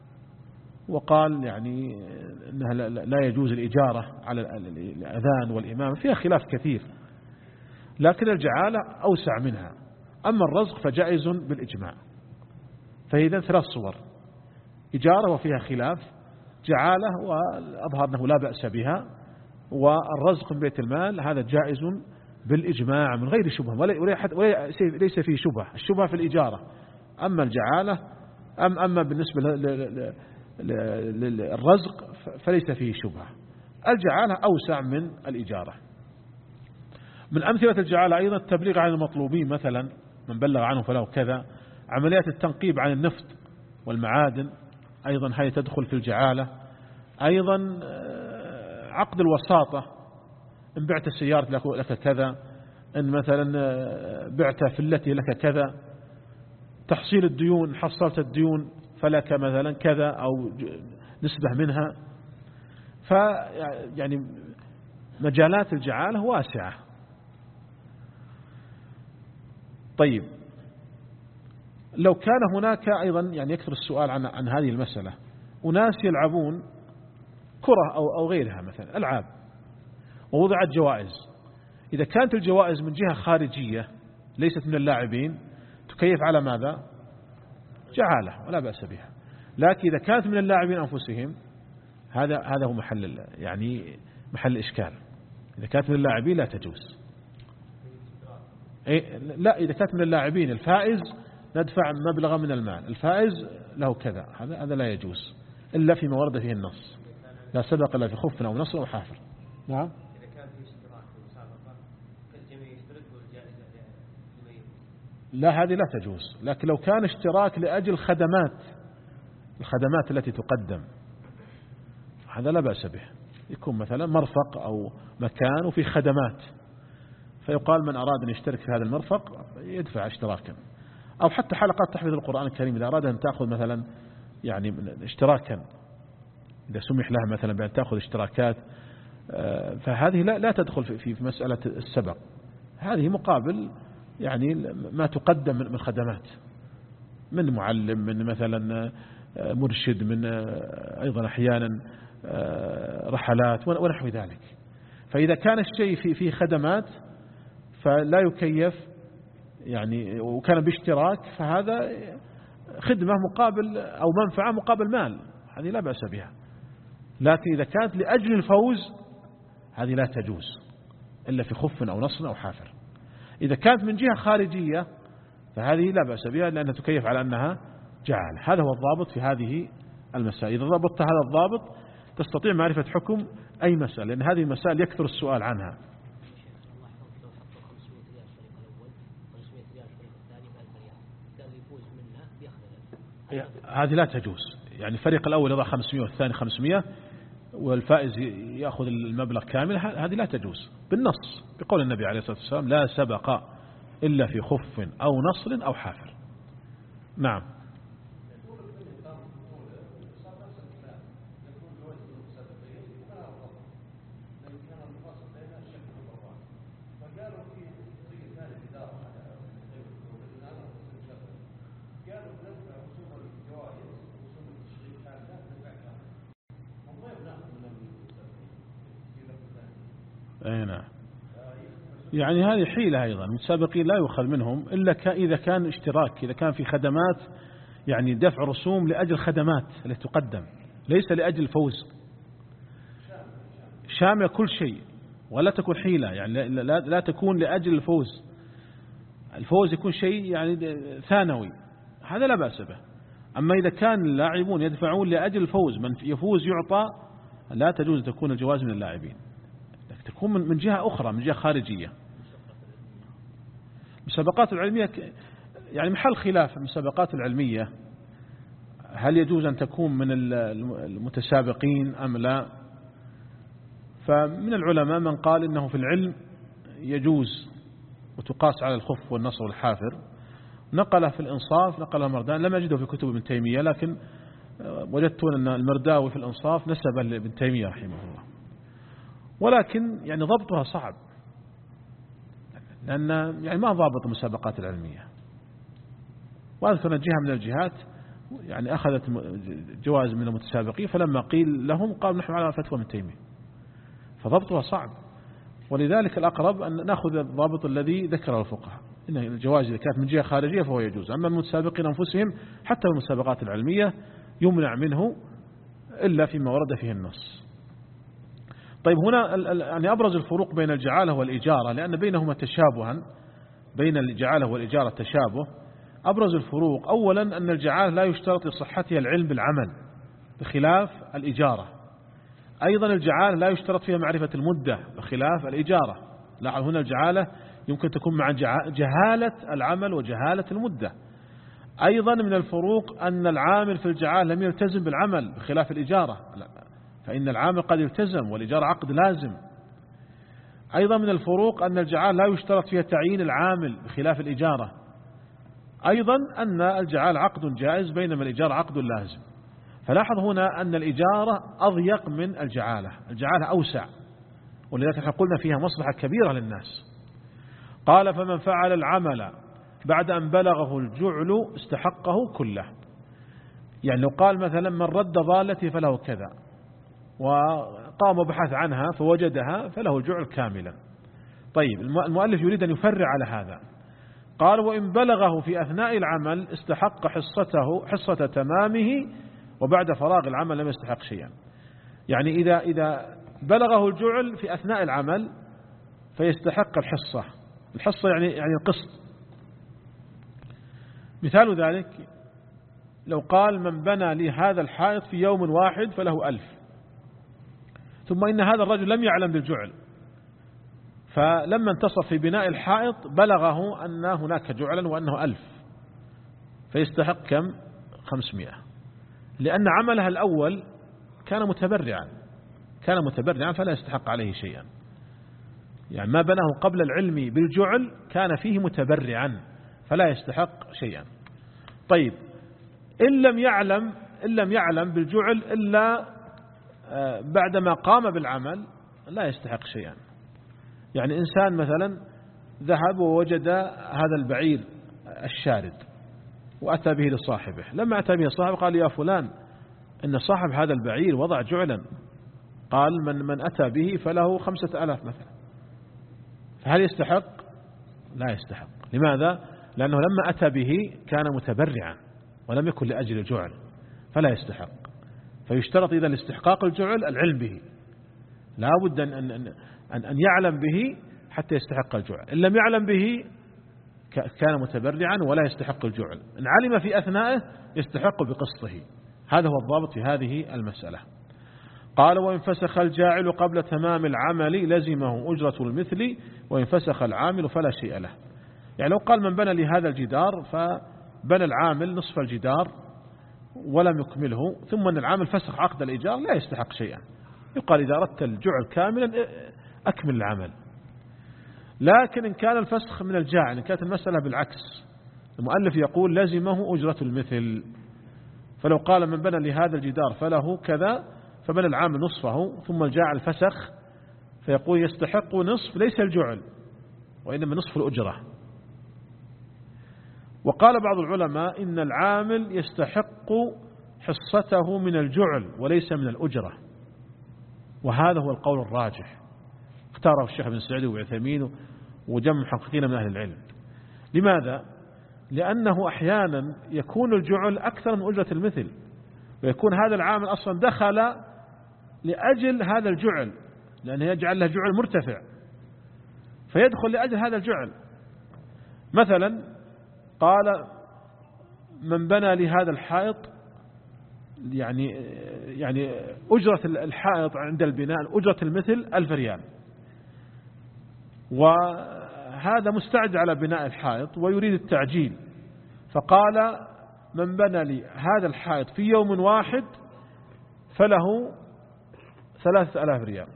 [SPEAKER 2] وقال يعني أنها لا يجوز الإجارة على الأذان والإمام، فيها خلاف كثير، لكن الجعالة أوسع منها. أما الرزق فجائز بالإجماع. فإذا ثلاث صور: إجارة وفيها خلاف، جعالة وأظهر أنه لا بأس بها، والرزق من بيت المال هذا جائز بالإجماع من غير شبهة، وليس فيه شبهة. الشبهة في الإجارة، أما الجعالة أم أما بالنسبة للرزق فليس فيه شبهة. الجعالة أوسع من الإجارة. من أمثلة الجعالة أيضا التبليغ عن المطلوبين، مثلا من بلغ عنه فله كذا. عمليات التنقيب عن النفط والمعادن أيضا هي تدخل في الجعالة. أيضا عقد الوساطة، إن بعت السيارة لك كذا، إن مثلا بعت فلتي لك كذا. تحصيل الديون، حصلت الديون فلك مثلا كذا أو نسبة منها. فيعني مجالات الجعالة واسعة. طيب، لو كان هناك أيضا يعني يكثر السؤال عن عن هذه المسألة، أناس يلعبون كرة أو أو غيرها مثلا ألعاب ووضعت جوائز، إذا كانت الجوائز من جهة خارجية ليست من اللاعبين تكيف على ماذا؟ جعالة ولا بأس بها. لكن إذا كانت من اللاعبين أنفسهم هذا هذا هو محل يعني محل الإشكال. إذا كانت من اللاعبين لا تجوز. إيه لا، إذا كانت من اللاعبين الفائز ندفع مبلغا من المال، الفائز له كذا، هذا هذا لا يجوز إلا فيما ورد فيه النص، لا سبق إلا في خف أو نصر أو حافر. نعم.
[SPEAKER 3] إذا كان في اشتراك في المسابقة الجميع يشترك والجائزة للميت،
[SPEAKER 2] لا هذه لا تجوز. لكن لو كان اشتراك لأجل خدمات الخدمات التي تقدم هذا لا بأس به. يكون مثلا مرفق أو مكان وفي خدمات، فيقال من أراد أن يشترك في هذا المرفق يدفع اشتراكا. أو حتى حلقات تحفيظ القرآن الكريم إذا أراد أن تأخذ مثلا يعني اشتراكا إذا سمح لها مثلا بأن تأخذ اشتراكات، فهذه لا لا تدخل في في مسألة السبق، هذه مقابل يعني ما تقدم من خدمات، من معلم، من مثلا مرشد، من أيضا أحيانا رحلات ونحو ذلك. فإذا كان الشيء في في خدمات فلا يكيف يعني وكان باشتراك، فهذا خدمة مقابل أو منفعة مقابل مال، هذه لا بأس بها. لكن إذا كانت لأجل الفوز هذه لا تجوز إلا في خف أو نصر أو حافر. إذا كانت من جهة خارجية فهذه لا بأس بها لأنها تكيف على أنها جعل. هذا هو الضابط في هذه المسائل. إذا ضبطت هذا الضابط تستطيع معرفة حكم أي مسألة، لأن هذه المسائل يكثر السؤال عنها. هذه لا تجوز، يعني الفريق الأول يضع خمسمائة والثاني خمسمائة والفائز يأخذ المبلغ كامل، هذه لا تجوز بالنص، بقول النبي عليه الصلاة والسلام لا سبق إلا في خف أو نصر أو حافر. نعم. أي نعم. يعني هذه حيلة أيضا، المتسابقين لا يؤخذ منهم إلا إذا كان اشتراك، إذا كان في خدمات يعني دفع رسوم لأجل خدمات التي تقدم ليس لأجل الفوز، شامل كل شيء، ولا تكون حيلة يعني لا, لا تكون لأجل الفوز، الفوز يكون شيء يعني ثانوي، هذا لا بأس به. أما إذا كان اللاعبون يدفعون لأجل الفوز، من يفوز يعطى، لا تجوز تكون الجواز من اللاعبين، تكون من جهة أخرى، من جهة خارجية. المسابقات العلمية يعني محل خلاف. المسابقات العلمية هل يجوز أن تكون من المتسابقين أم لا؟ فمن العلماء من قال إنه في العلم يجوز وتقاس على الخف والنصر والحافر. نقله في الإنصاف، نقله المردان، لم أجده في كتب ابن تيمية، لكن وجدت أن المرداوي في الإنصاف نسبه لابن تيمية رحمه الله. ولكن يعني ضبطها صعب، لأن يعني ما ضابط المسابقات العلمية. وأذكر أن جهة من الجهات يعني أخذت جوائز من المتسابقين، فلما قيل لهم قالوا نحن على فتوى من تيمية، فضبطها صعب. ولذلك الأقرب أن نأخذ الضابط الذي ذكره الفقهاء، إن الجوائز إذا كانت من جهة خارجية فهو يجوز. أما المتسابقين أنفسهم حتى المسابقات العلمية يمنع منه إلا فيما ورد فيه النص. طيب هنا يعني أبرز الفروق بين الجعالة والإجارة، لأن بينهما تشابها، بين الجعالة والإجارة تشابه. أبرز الفروق أولا أن الجعالة لا يشترط لصحتها العلم بالعمل بخلاف الإجارة. أيضا الجعالة لا يشترط فيها معرفة المدة بخلاف الإجارة. لا، هنا الجعالة يمكن تكون مع جهالة العمل وجهالة المدة. أيضا من الفروق أن العامل في الجعالة لم يلتزم بالعمل بخلاف الإجارة، لا، فإن العامل قد يلتزم والإجارة عقد لازم. أيضا من الفروق أن الجعالة لا يشترط فيها تعيين العامل بخلاف الإجارة. أيضا أن الجعالة عقد جائز بينما الإجارة عقد لازم. فلاحظ هنا أن الإجارة أضيق من الجعالة، الجعالة أوسع، ولذلك احنا قلنا فيها مصلحة كبيرة للناس. قال فمن فعل العمل بعد أن بلغه الجعل استحقه كله. يعني لو قال مثلا من رد ضالتي فله كذا، وقام بحث عنها فوجدها فله الجعل كاملا. طيب المؤلف يريد أن يفرع على هذا، قال وإن بلغه في أثناء العمل استحق حصته حصة تمامه، وبعد فراغ العمل لم يستحق شيئا. يعني إذا إذا بلغه الجعل في أثناء العمل فيستحق الحصة. الحصة يعني يعني القسط. مثال ذلك لو قال من بنى لي هذا الحائط في يوم واحد فله ألف، ثم إن هذا الرجل لم يعلم بالجعل، فلما انتصف في بناء الحائط بلغه أن هناك جعلا وأنه ألف، فيستحق كم؟ خمسمائة، لأن عملها الأول كان متبرعا كان متبرعا فلا يستحق عليه شيئا. يعني ما بناه قبل العلم بالجعل كان فيه متبرعا فلا يستحق شيئا. طيب إن لم يعلم إن لم يعلم بالجعل إلا بعدما قام بالعمل لا يستحق شيئا. يعني إنسان مثلا ذهب ووجد هذا البعير الشارد وأتى به لصاحبه، لما أتى به صاحبه قال يا فلان إن صاحب هذا البعير وضع جعلا، قال من من أتى به فله خمسة ألاف مثلا، فهل يستحق؟ لا يستحق. لماذا؟ لأنه لما أتى به كان متبرعا ولم يكن لأجل الجعل، فلا يستحق. فيشترط إذا لاستحقاق الجعل العلم به، لا بد أن, أن, أن, أن يعلم به حتى يستحق الجعل. إن لم يعلم به كان متبرعا ولا يستحق الجعل، إن علم في أثنائه يستحق بقسطه. هذا هو الضابط في هذه المسألة. قال وإن فسخ الجاعل قبل تمام العمل لزمه أجرة المثل، وإن فسخ العامل فلا شيء له. يعني لو قال من بنى لهذا الجدار فبنى العامل نصف الجدار ولم يكمله، ثم أن العامل فسخ عقد الإيجار، لا يستحق شيئا. يقال إذا أردت الجعل كاملا أكمل العمل. لكن إن كان الفسخ من الجاعل، إن كانت المسألة بالعكس، المؤلف يقول لزمه أجرة المثل. فلو قال من بنى لهذا الجدار فله كذا، فبنى العامل نصفه ثم الجاعل فسخ، فيقول يستحق نصف ليس الجعل وإنما نصف الأجرة. وقال بعض العلماء إن العامل يستحق حصته من الجعل وليس من الأجرة، وهذا هو القول الراجح اختاره الشيخ بن سعيد وعثيمين وجمع محققين من أهل العلم. لماذا؟ لأنه أحيانا يكون الجعل أكثر من أجرة المثل، ويكون هذا العامل أصلا دخل لأجل هذا الجعل، لأنه يجعل له جعل مرتفع، فيدخل لأجل هذا الجعل. مثلا قال من بنى لهذا الحائط، يعني يعني أجرة الحائط عند البناء أجرة المثل ألف ريال، وهذا مستعد على بناء الحائط ويريد التعجيل، فقال من بنى لي هذا الحائط في يوم واحد فله ثلاثة ألاف ريال.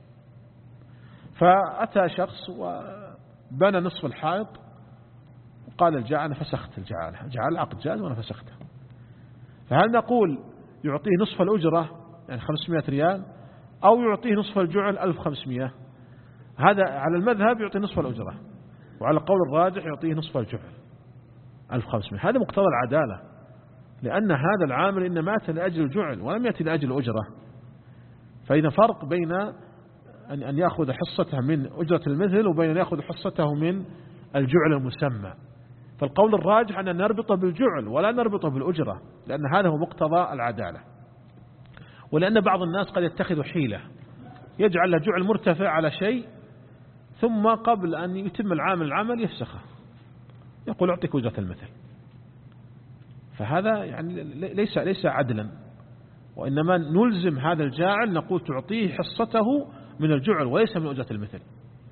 [SPEAKER 2] فأتى شخص وبنى نصف الحائط وقال الجاعل أنا فسخت الجعالة، جعل عقد جاز وأنا فسخته. فهل نقول يعطيه نصف الأجرة يعني خمسمائة ريال، أو يعطيه نصف الجعل ألف وخمسمائة؟ هذا على المذهب يعطيه نصف الأجرة، وعلى القول الراجح يعطيه نصف الجعل ألف وخمسمائة. هذا مقتضى العدالة، لأن هذا العامل إنما أتى لأجل الجعل ولم يأتي لأجل الأجرة. فإذا فرق بين أن يأخذ حصته من أجرة المثل وبين أن يأخذ حصته من الجعل المسمى. فالقول الراجح أن نربطه بالجعل ولا نربطه بالأجرة، لأن هذا هو مقتضى العدالة. ولأن بعض الناس قد يتخذ حيلة يجعل له جعل مرتفع على شيء، ثم قبل أن يتم العامل العمل يفسخه، يقول أعطيك أجرة المثل. فهذا يعني ليس ليس عدلا، وإنما نلزم هذا الجاعل نقول تعطيه حصته من الجعل وليس من أجرة المثل.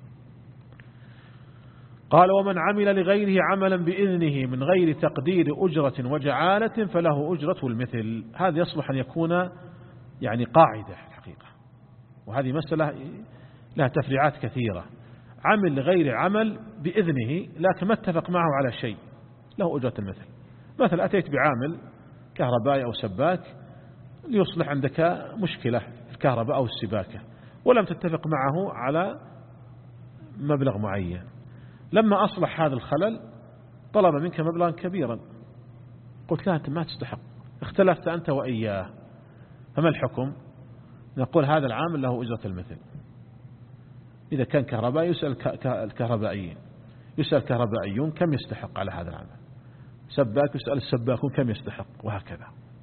[SPEAKER 2] قال ومن عمل لغيره عملا بإذنه من غير تقدير أجرة وجعالة فله أجرة المثل. هذا يصلح أن يكون يعني قاعدة الحقيقة، وهذه مسألة لها تفريعات كثيرة. عمل لغير عمل بإذنه لكن ما اتفق معه على شيء له أجرة المثل. مثلا أتيت بعامل كهربائي أو سباك ليصلح عندك مشكلة في الكهرباء أو السباكة، ولم تتفق معه على مبلغ معين. لما أصلح هذا الخلل طلب منك مبلغا كبيرا، قلت لا أنت ما تستحق، اختلفت أنت وإياه، فما الحكم؟ نقول هذا العامل له أجرة المثل. إذا كان كهربائي يسأل الكهربائيين، يسأل كهربائيون كم يستحق على هذا العمل، سباك يسأل السباكون كم يستحق، وهكذا.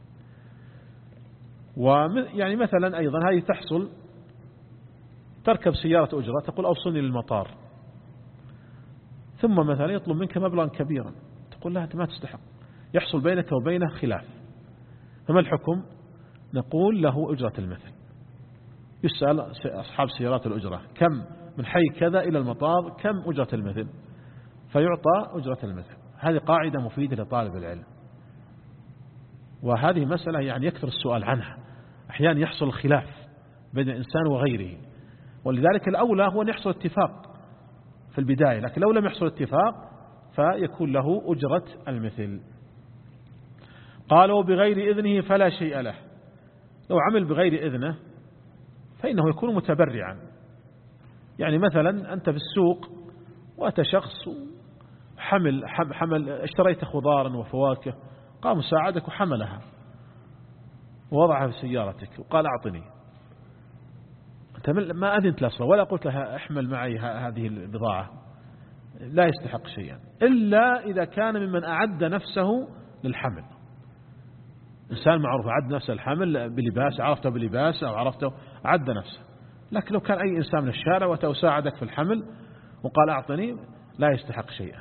[SPEAKER 2] ويعني مثلا أيضا هذه تحصل، تركب سيارة أجرة تقول أوصلني للمطار، ثم مثلا يطلب منك مبلغا كبيرا تقول لا أنت ما تستحق، يحصل بينك وبينه خلاف، فما الحكم؟ نقول له أجرة المثل. يسأل أصحاب سيارات الأجرة كم من حي كذا إلى المطار كم أجرة المثل، فيعطى أجرة المثل. هذه قاعدة مفيدة لطالب العلم، وهذه مسألة يعني يكثر السؤال عنها، أحيانا يحصل خلاف بين الإنسان وغيره، ولذلك الأولى هو أن يحصل اتفاق في البداية، لكن لو لم يحصل اتفاق فيكون له أجرة المثل. قالوا بغير إذنه فلا شيء له. لو عمل بغير إذنه فإنه يكون متبرعا. يعني مثلا أنت في السوق وأتى شخص حمل, حمل اشتريت خضارا وفواكه، قام ساعدك وحملها ووضعها في سيارتك وقال أعطني، أنت ما أذنت له ولا قلت لها احمل معي هذه البضاعة، لا يستحق شيئا إلا إذا كان ممن أعد نفسه للحمل. إنسان معروف أعد نفسه الحمل بلباس، عرفته بلباس أو عرفته أعد نفسه. لكن لو كان أي إنسان من الشارع وتساعدك في الحمل وقال أعطني لا يستحق شيئا.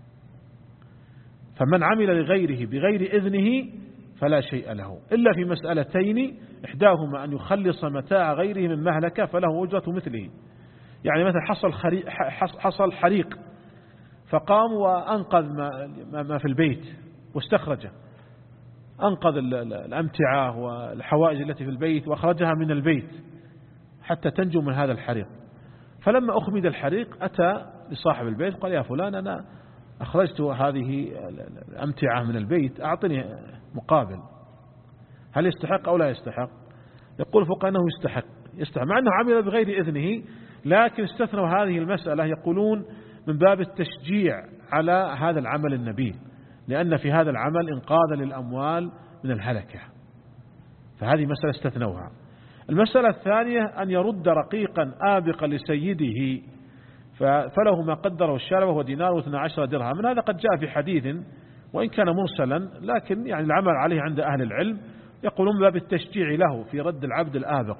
[SPEAKER 2] فمن عمل لغيره بغير إذنه فلا شيء له إلا في مسألتين، إحداهما أن يخلص متاع غيره من مهلكة فله أجرة مثله. يعني مثلا حصل, حصل حريق فقام وأنقذ ما في البيت واستخرجه، أنقذ الأمتعة والحوائج التي في البيت وأخرجها من البيت حتى تنجو من هذا الحريق. فلما أخمد الحريق أتى لصاحب البيت قال يا فلان أنا أخرجت هذه الأمتعة من البيت أعطني مقابل. هل يستحق أو لا يستحق؟ يقول فوق أنه يستحق يستحق مع أنه عمل بغير إذنه، لكن استثنوا هذه المسألة يقولون من باب التشجيع على هذا العمل النبيل، لأن في هذا العمل إنقاذا للأموال من الهلكة، فهذه مسألة استثنوها. المسألة الثانية أن يرد رقيقا آبقا لسيده فله ما قدره الشارع وهو دينار واثنى عشر درهم. هذا قد جاء في حديث وإن كان مرسلا، لكن يعني العمل عليه عند أهل العلم يقولون باب التشجيع له في رد العبد الآبق،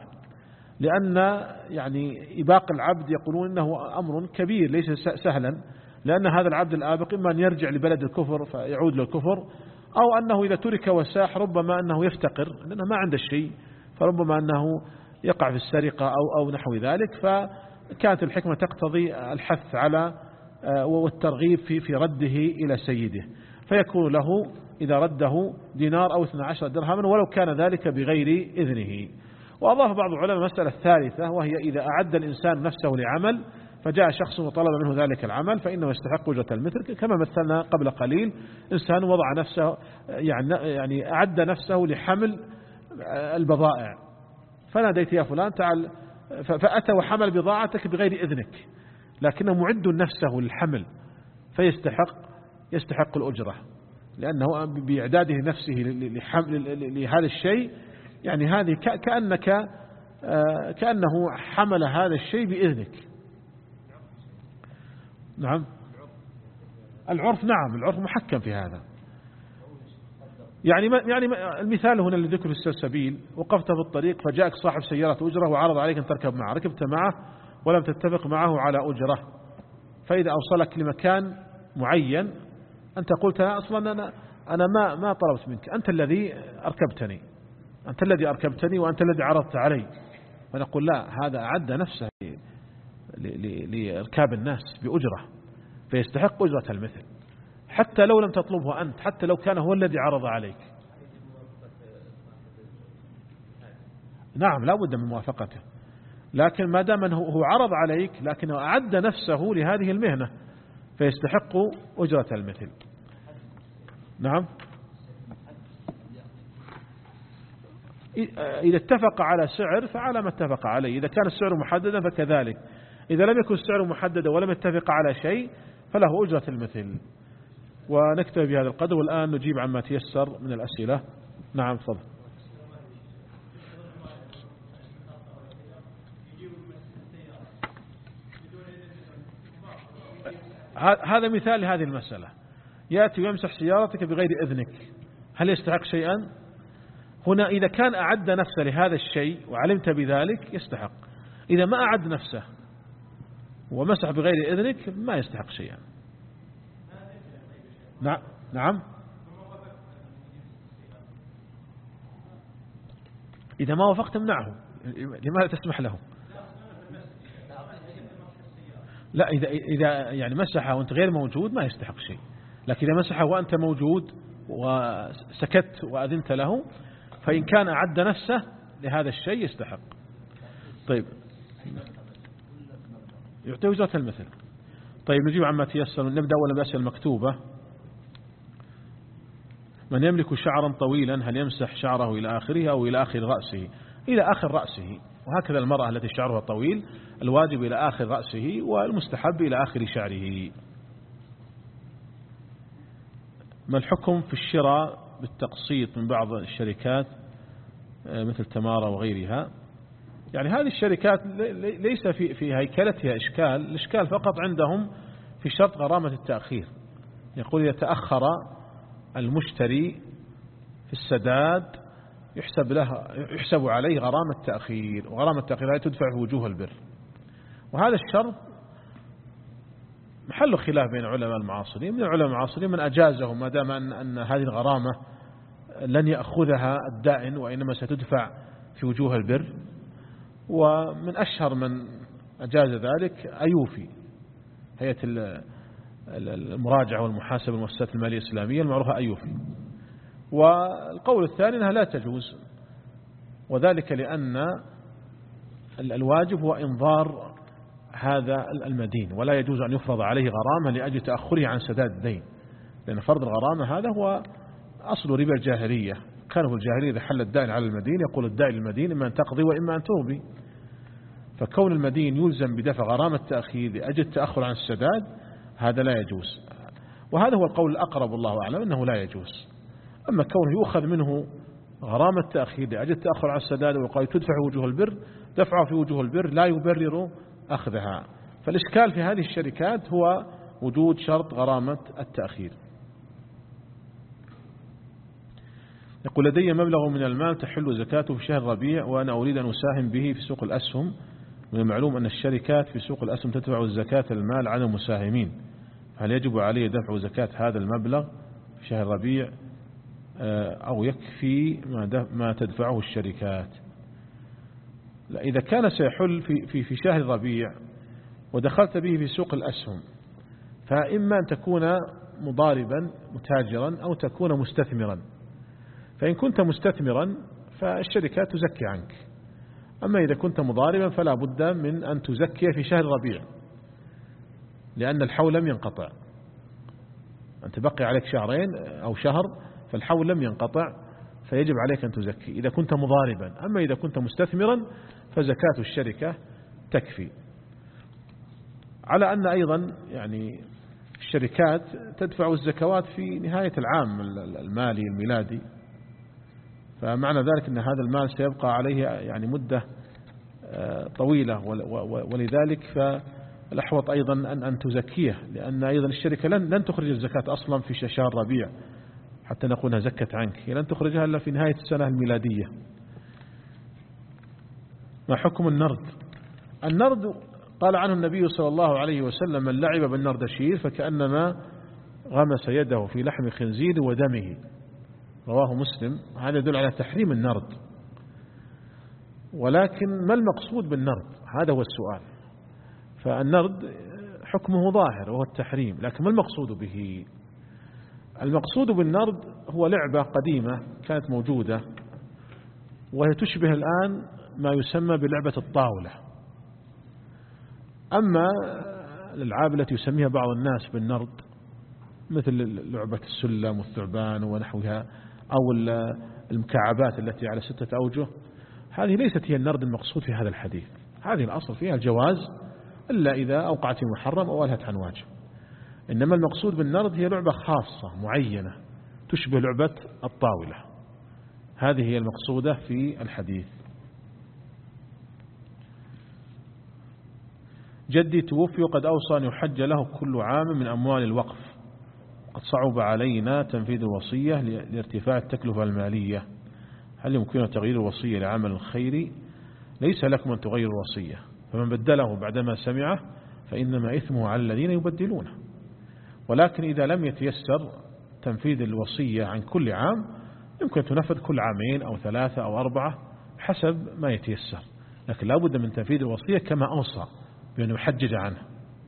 [SPEAKER 2] لأن يعني إباق العبد يقولون إنه أمر كبير ليس سهلا، لأن هذا العبد الآبق إما أن يرجع لبلد الكفر فيعود للكفر، أو أنه إذا ترك وساح ربما أنه يفتقر لأنه ما عنده شيء، فربما أنه يقع في السرقة أو, أو نحو ذلك. فكانت الحكمة تقتضي الحث على والترغيب في في رده إلى سيده، فيكون له إذا رده دينار أو اثنى عشر درهما ولو كان ذلك بغير إذنه. وأضاف بعض العلماء مسألة ثالثة، وهي إذا أعد الإنسان نفسه لعمل فجاء شخص وطلب منه ذلك العمل فإنه يستحق أجرة المثل، كما مثلنا قبل قليل إنسان وضع نفسه يعني يعني أعد نفسه لحمل البضائع، فناديت يا فلان تعال، فأتى وحمل بضاعتك بغير إذنك لكنه معد نفسه للحمل فيستحق يستحق الأجرة، لأنه بإعداده نفسه لهذا الشيء، يعني هذه كأنك كأنه حمل هذا الشيء بإذنك. نعم العرف، نعم العرف محكم في هذا. يعني يعني المثال هنا اللي ذكر في السبيل، وقفت في الطريق فجاءك صاحب سيارة أجرة وعرض عليك أن تركب معه، ركبت معه ولم تتفق معه على أجرة، فإذا أوصلك لمكان معين أنت قلت أصلا أنا أنا ما ما طلبت منك، أنت الذي أركبتني أنت الذي أركبتني وأنت الذي عرضت علي، فنقول لا، هذا أعد نفسه لإركاب الناس بأجرة فيستحق أجرة المثل حتى لو لم تطلبه أنت، حتى لو كان هو الذي عرض عليك. نعم لا بد من موافقته، لكن ما دام هو عرض عليك لكنه أعد نفسه لهذه المهنة فيستحق أجرة المثل. نعم إذا اتفق على سعر فعلى ما اتفق عليه، إذا كان السعر محددا فكذلك، إذا لم يكن السعر محددا ولم يتفق على شيء فله أجرة المثل. ونكتفي بهذا القدر، والآن نجيب عما تيسر من الأسئلة. نعم تفضل. هذا مثال لهذه المسألة، يأتي ويمسح سيارتك بغير إذنك، هل يستحق شيئا؟ هنا إذا كان أعد نفسه لهذا الشيء وعلمت بذلك يستحق، إذا ما أعد نفسه ومسح بغير إذنك ما يستحق شيئا. نعم نعم إذا ما وافقت امنعه، لماذا تسمح له؟ لا إذا إذا يعني مسحه وأنت غير موجود ما يستحق شيء، لكن إذا مسحه وأنت موجود وسكت وأذنت له فإن كان أعد نفسه لهذا الشيء يستحق. طيب يعطيه أجرة المثل. طيب نجيب عما تيسر، نبدأ أولا بالأسئلة المكتوبة. من يملك شعرا طويلا هل يمسح شعره إلى آخره أو إلى آخر رأسه؟ إلى آخر رأسه، وهكذا المرأة التي شعرها طويل الواجب إلى آخر رأسه والمستحب إلى آخر شعره. ما الحكم في الشراء بالتقسيط من بعض الشركات مثل تمارا وغيرها؟ يعني هذه الشركات ليس في في هيكلتها إشكال، الإشكال فقط عندهم في شرط غرامة التأخير. يقول يتأخر المشتري في السداد يحسب له يحسب عليه غرامة التأخير، وغرامة التأخير هذه تدفع في وجوه البر. وهذا الشرط محل خلاف بين علماء المعاصرين. من العلماء المعاصرين من أجازه ما دام أن, أن هذه الغرامة لن يأخذها الدائن وإنما ستدفع في وجوه البر. ومن أشهر من أجاز ذلك أيوفي، هيئة المراجعة والمحاسبة المؤسسات المالية الإسلامية المعروفة أيوفي. والقول الثاني أنها لا تجوز، وذلك لأن الواجب هو إنظار هذا المدين، ولا يجوز أن يفرض عليه غرامة لأجل تأخره عن سداد الدين، لأن فرض الغرامة هذا هو أصل ربا الجاهلية. كانوا في الجاهلية إذا حل الدائن على المدين يقول الدائن للمدين إما أن تقضي وإما أن توبي. فكون المدين يلزم بدفع غرامة التأخير لأجل التأخر عن السداد هذا لا يجوز، وهذا هو القول الأقرب الله أعلم أنه لا يجوز. أما كونه يؤخذ منه غرامة التأخير لأجل التأخر عن السداد ويقال تدفع وجوه البر، دفعه في وجوه البر لا يبرر أخذها. فالإشكال في هذه الشركات هو وجود شرط غرامة التأخير. يقول لدي مبلغ من المال تحل زكاته في شهر ربيع وأنا أريد أن أساهم به في سوق الأسهم. من المعلوم أن الشركات في سوق الأسهم تدفع الزكاة المال عن المساهمين، هل يجب عليه دفع زكاة هذا المبلغ في شهر ربيع أو يكفي ما تدفعه الشركات؟ لا، إذا كان سيحل في, في, في شهر ربيع ودخلت به في سوق الأسهم فإما أن تكون مضاربا متاجرا أو تكون مستثمرا. فإن كنت مستثمرا فالشركات تزكي عنك، أما إذا كنت مضاربا فلا بد من أن تزكي في شهر ربيع لأن الحول لم ينقطع. أنت بقي عليك شهرين أو شهر فالحول لم ينقطع فيجب عليك أن تزكي إذا كنت مضاربا. أما إذا كنت مستثمرا فزكاة الشركة تكفي. على أن أيضا يعني الشركات تدفع الزكوات في نهاية العام المالي الميلادي، فمعنى ذلك أن هذا المال سيبقى عليه يعني مدة طويلة، ولذلك فالأحوط أيضا أن أن تزكيه، لأن أيضا الشركة لن لن تخرج الزكاة أصلا في شهر ربيع حتى نقولها زكت عنك، هي لن تخرجها إلا في نهاية السنة الميلادية. ما حكم النرد؟ النرد قال عنه النبي صلى الله عليه وسلم من لعب بالنردشير فكأنما غمس يده في لحم خنزير ودمه، رواه مسلم. هذا يدل على تحريم النرد، ولكن ما المقصود بالنرد؟ هذا هو السؤال. فالنرد حكمه ظاهر وهو التحريم، لكن ما المقصود به؟ المقصود بالنرد هو لعبة قديمة كانت موجودة وهي تشبه الآن ما يسمى بلعبة الطاولة. أما الألعاب التي يسميها بعض الناس بالنرد مثل لعبة السلم والثعبان ونحوها أو المكعبات التي على ستة أوجه، هذه ليست هي النرد المقصود في هذا الحديث. هذه الأصل فيها الجواز إلا إذا أوقعت في محرم أو ألهت عن واجب. إنما المقصود بالنرد هي لعبة خاصة معينة تشبه لعبة الطاولة، هذه هي المقصودة في الحديث. جدي توفي وقد أوصى أن يحج له كل عام من أموال الوقف، قد صعب علينا تنفيذ الوصية لارتفاع التكلفة المالية، هل يمكن تغيير الوصية لعمل خيري؟ ليس لكم أن تغيروا الوصية، فمن بدله بعدما سمعه فإنما إثمه على الذين يبدلونه. ولكن إذا لم يتيسر تنفيذ الوصية عن كل عام يمكن تنفذ كل عامين أو ثلاثة أو أربعة حسب ما يتيسر، لكن لا بد من تنفيذ الوصية كما أوصى بأن يحجج عنه.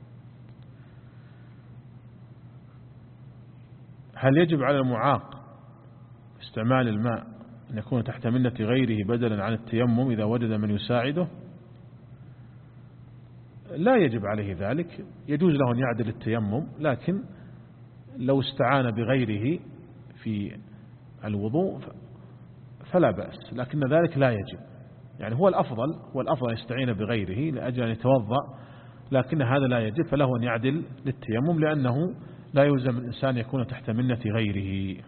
[SPEAKER 2] هل يجب على المعاق استعمال الماء أن يكون تحت منة غيره بدلا عن التيمم إذا وجد من يساعده؟ لا يجب عليه ذلك، يجوز له أن يعدل التيمم، لكن لو استعان بغيره في الوضوء فلا بأس، لكن ذلك لا يجب. يعني هو الأفضل هو الأفضل يستعين بغيره لأجل أن يتوضأ، لكن هذا لا يجب، فله أن يعدل للتيمم لأنه لا يلزم الإنسان يكون تحت منة غيره.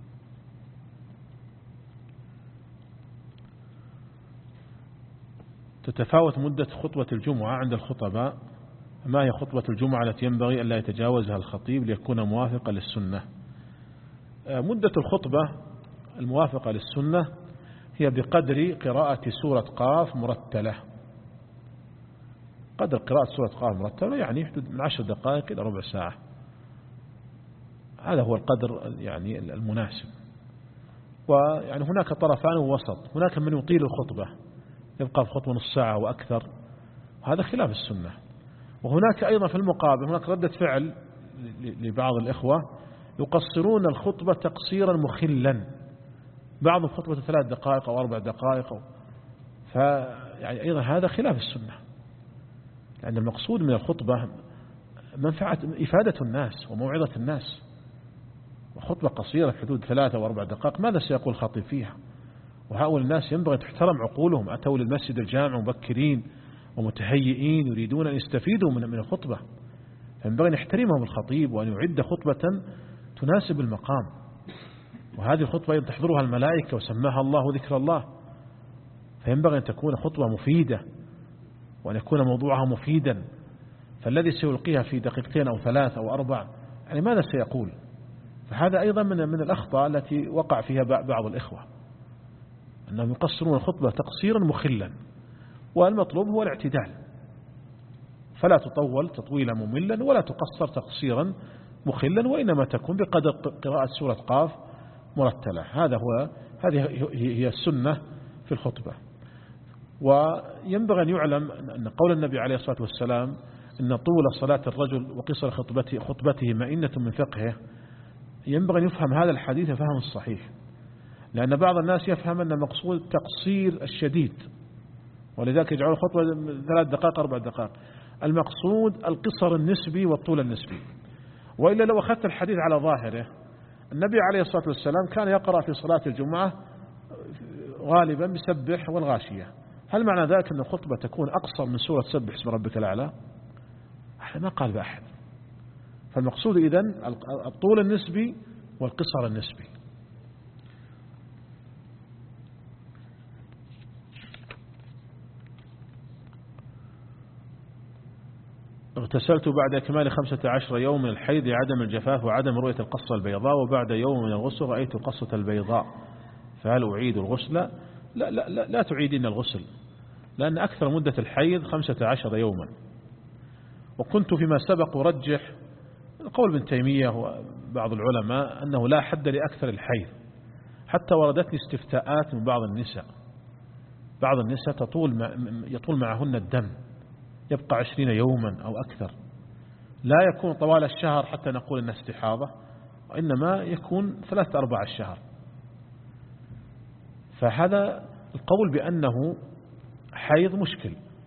[SPEAKER 2] تتفاوت مدة خطبة الجمعة عند الخطباء، ما هي خطبة الجمعة التي ينبغي ألا يتجاوزها الخطيب ليكون موافقا للسنة؟ مدة الخطبة الموافقة للسنة هي بقدر قراءة سورة قاف مرتلة، قدر قراءة سورة قاف مرتلة يعني من عشر دقائق إلى ربع ساعة، هذا هو القدر يعني المناسب. ويعني هناك طرفان ووسط، هناك من يطيل الخطبة يبقى في خطبة نص ساعة وأكثر، وهذا خلاف السنة. وهناك أيضا في المقابل هناك ردة فعل لبعض الإخوة يقصرون الخطبة تقصيرا مخلا، بعض الخطبة ثلاث دقائق أو أربع دقائق، فيعني أيضا هذا خلاف السنة، لأن المقصود من الخطبة منفعة إفادة الناس وموعظة الناس، وخطبة قصيرة في حدود ثلاثة أو أربع دقائق ماذا سيقول الخطيب فيها؟ وهؤلاء الناس ينبغي تحترم عقولهم، أتوا للمسجد الجامع مبكرين ومتهيئين يريدون أن يستفيدوا من من الخطبة، فينبغي أن يحترمهم الخطيب وأن يعد خطبة تناسب المقام. وهذه الخطبة تحضرها الملائكة وسماها الله ذكر الله، فينبغي أن تكون خطبة مفيدة وأن يكون موضوعها مفيدا، فالذي سيلقيها في دقيقتين أو ثلاث أو أربع يعني ماذا سيقول؟ فهذا أيضا من من الأخطاء التي وقع فيها بعض الإخوة، أنهم يقصرون الخطبة تقصيرا مخلا، والمطلوب هو الاعتدال، فلا تطول تطويلا مملا ولا تقصر تقصيرا مخلا، وإنما تكون بقدر قراءة سورة قاف مرتلة. هذا هو هذه هي السنة في الخطبة. وينبغي أن يعلم أن قول النبي عليه الصلاة والسلام إن طول صلاة الرجل وقصر خطبته خطبته مئنة من فقهه، ينبغي أن يفهم هذا الحديث فهم الصحيح، لأن بعض الناس يفهم أن مقصود تقصير الشديد ولذلك يجعل خطبة ثلاث دقائق أربع دقائق، المقصود القصر النسبي والطول النسبي. وإلا لو أخذت الحديث على ظاهره، النبي عليه الصلاة والسلام كان يقرأ في صلاة الجمعة غالبا بسبح والغاشية، هل معنى ذلك أن الخطبة تكون أقصر من سورة سبح اسم ربك الأعلى؟ أحد ما قال بأحد. فالمقصود إذن الطول النسبي والقصر النسبي. اغتسلت بعد إكمال خمسة عشر يوم من الحيض عدم الجفاف وعدم رؤية القصة البيضاء، وبعد يوم من الغسل رأيت القصة البيضاء، فهل أعيد الغسل؟ لا لا لا, لا تعيدين الغسل، لأن أكثر مدة الحيض خمسة عشر يوما. وكنت فيما سبق أرجح قول ابن تيمية وبعض العلماء أنه لا حد لأكثر الحيض، حتى وردتني استفتاءات من بعض النساء، بعض النساء تطول يطول معهن الدم يبقى عشرين يوما أو أكثر، لا يكون طوال الشهر حتى نقول أنها استحاضة، وإنما يكون ثلاثة أرباع الشهر. فهذا القول بأنه حيض مشكل،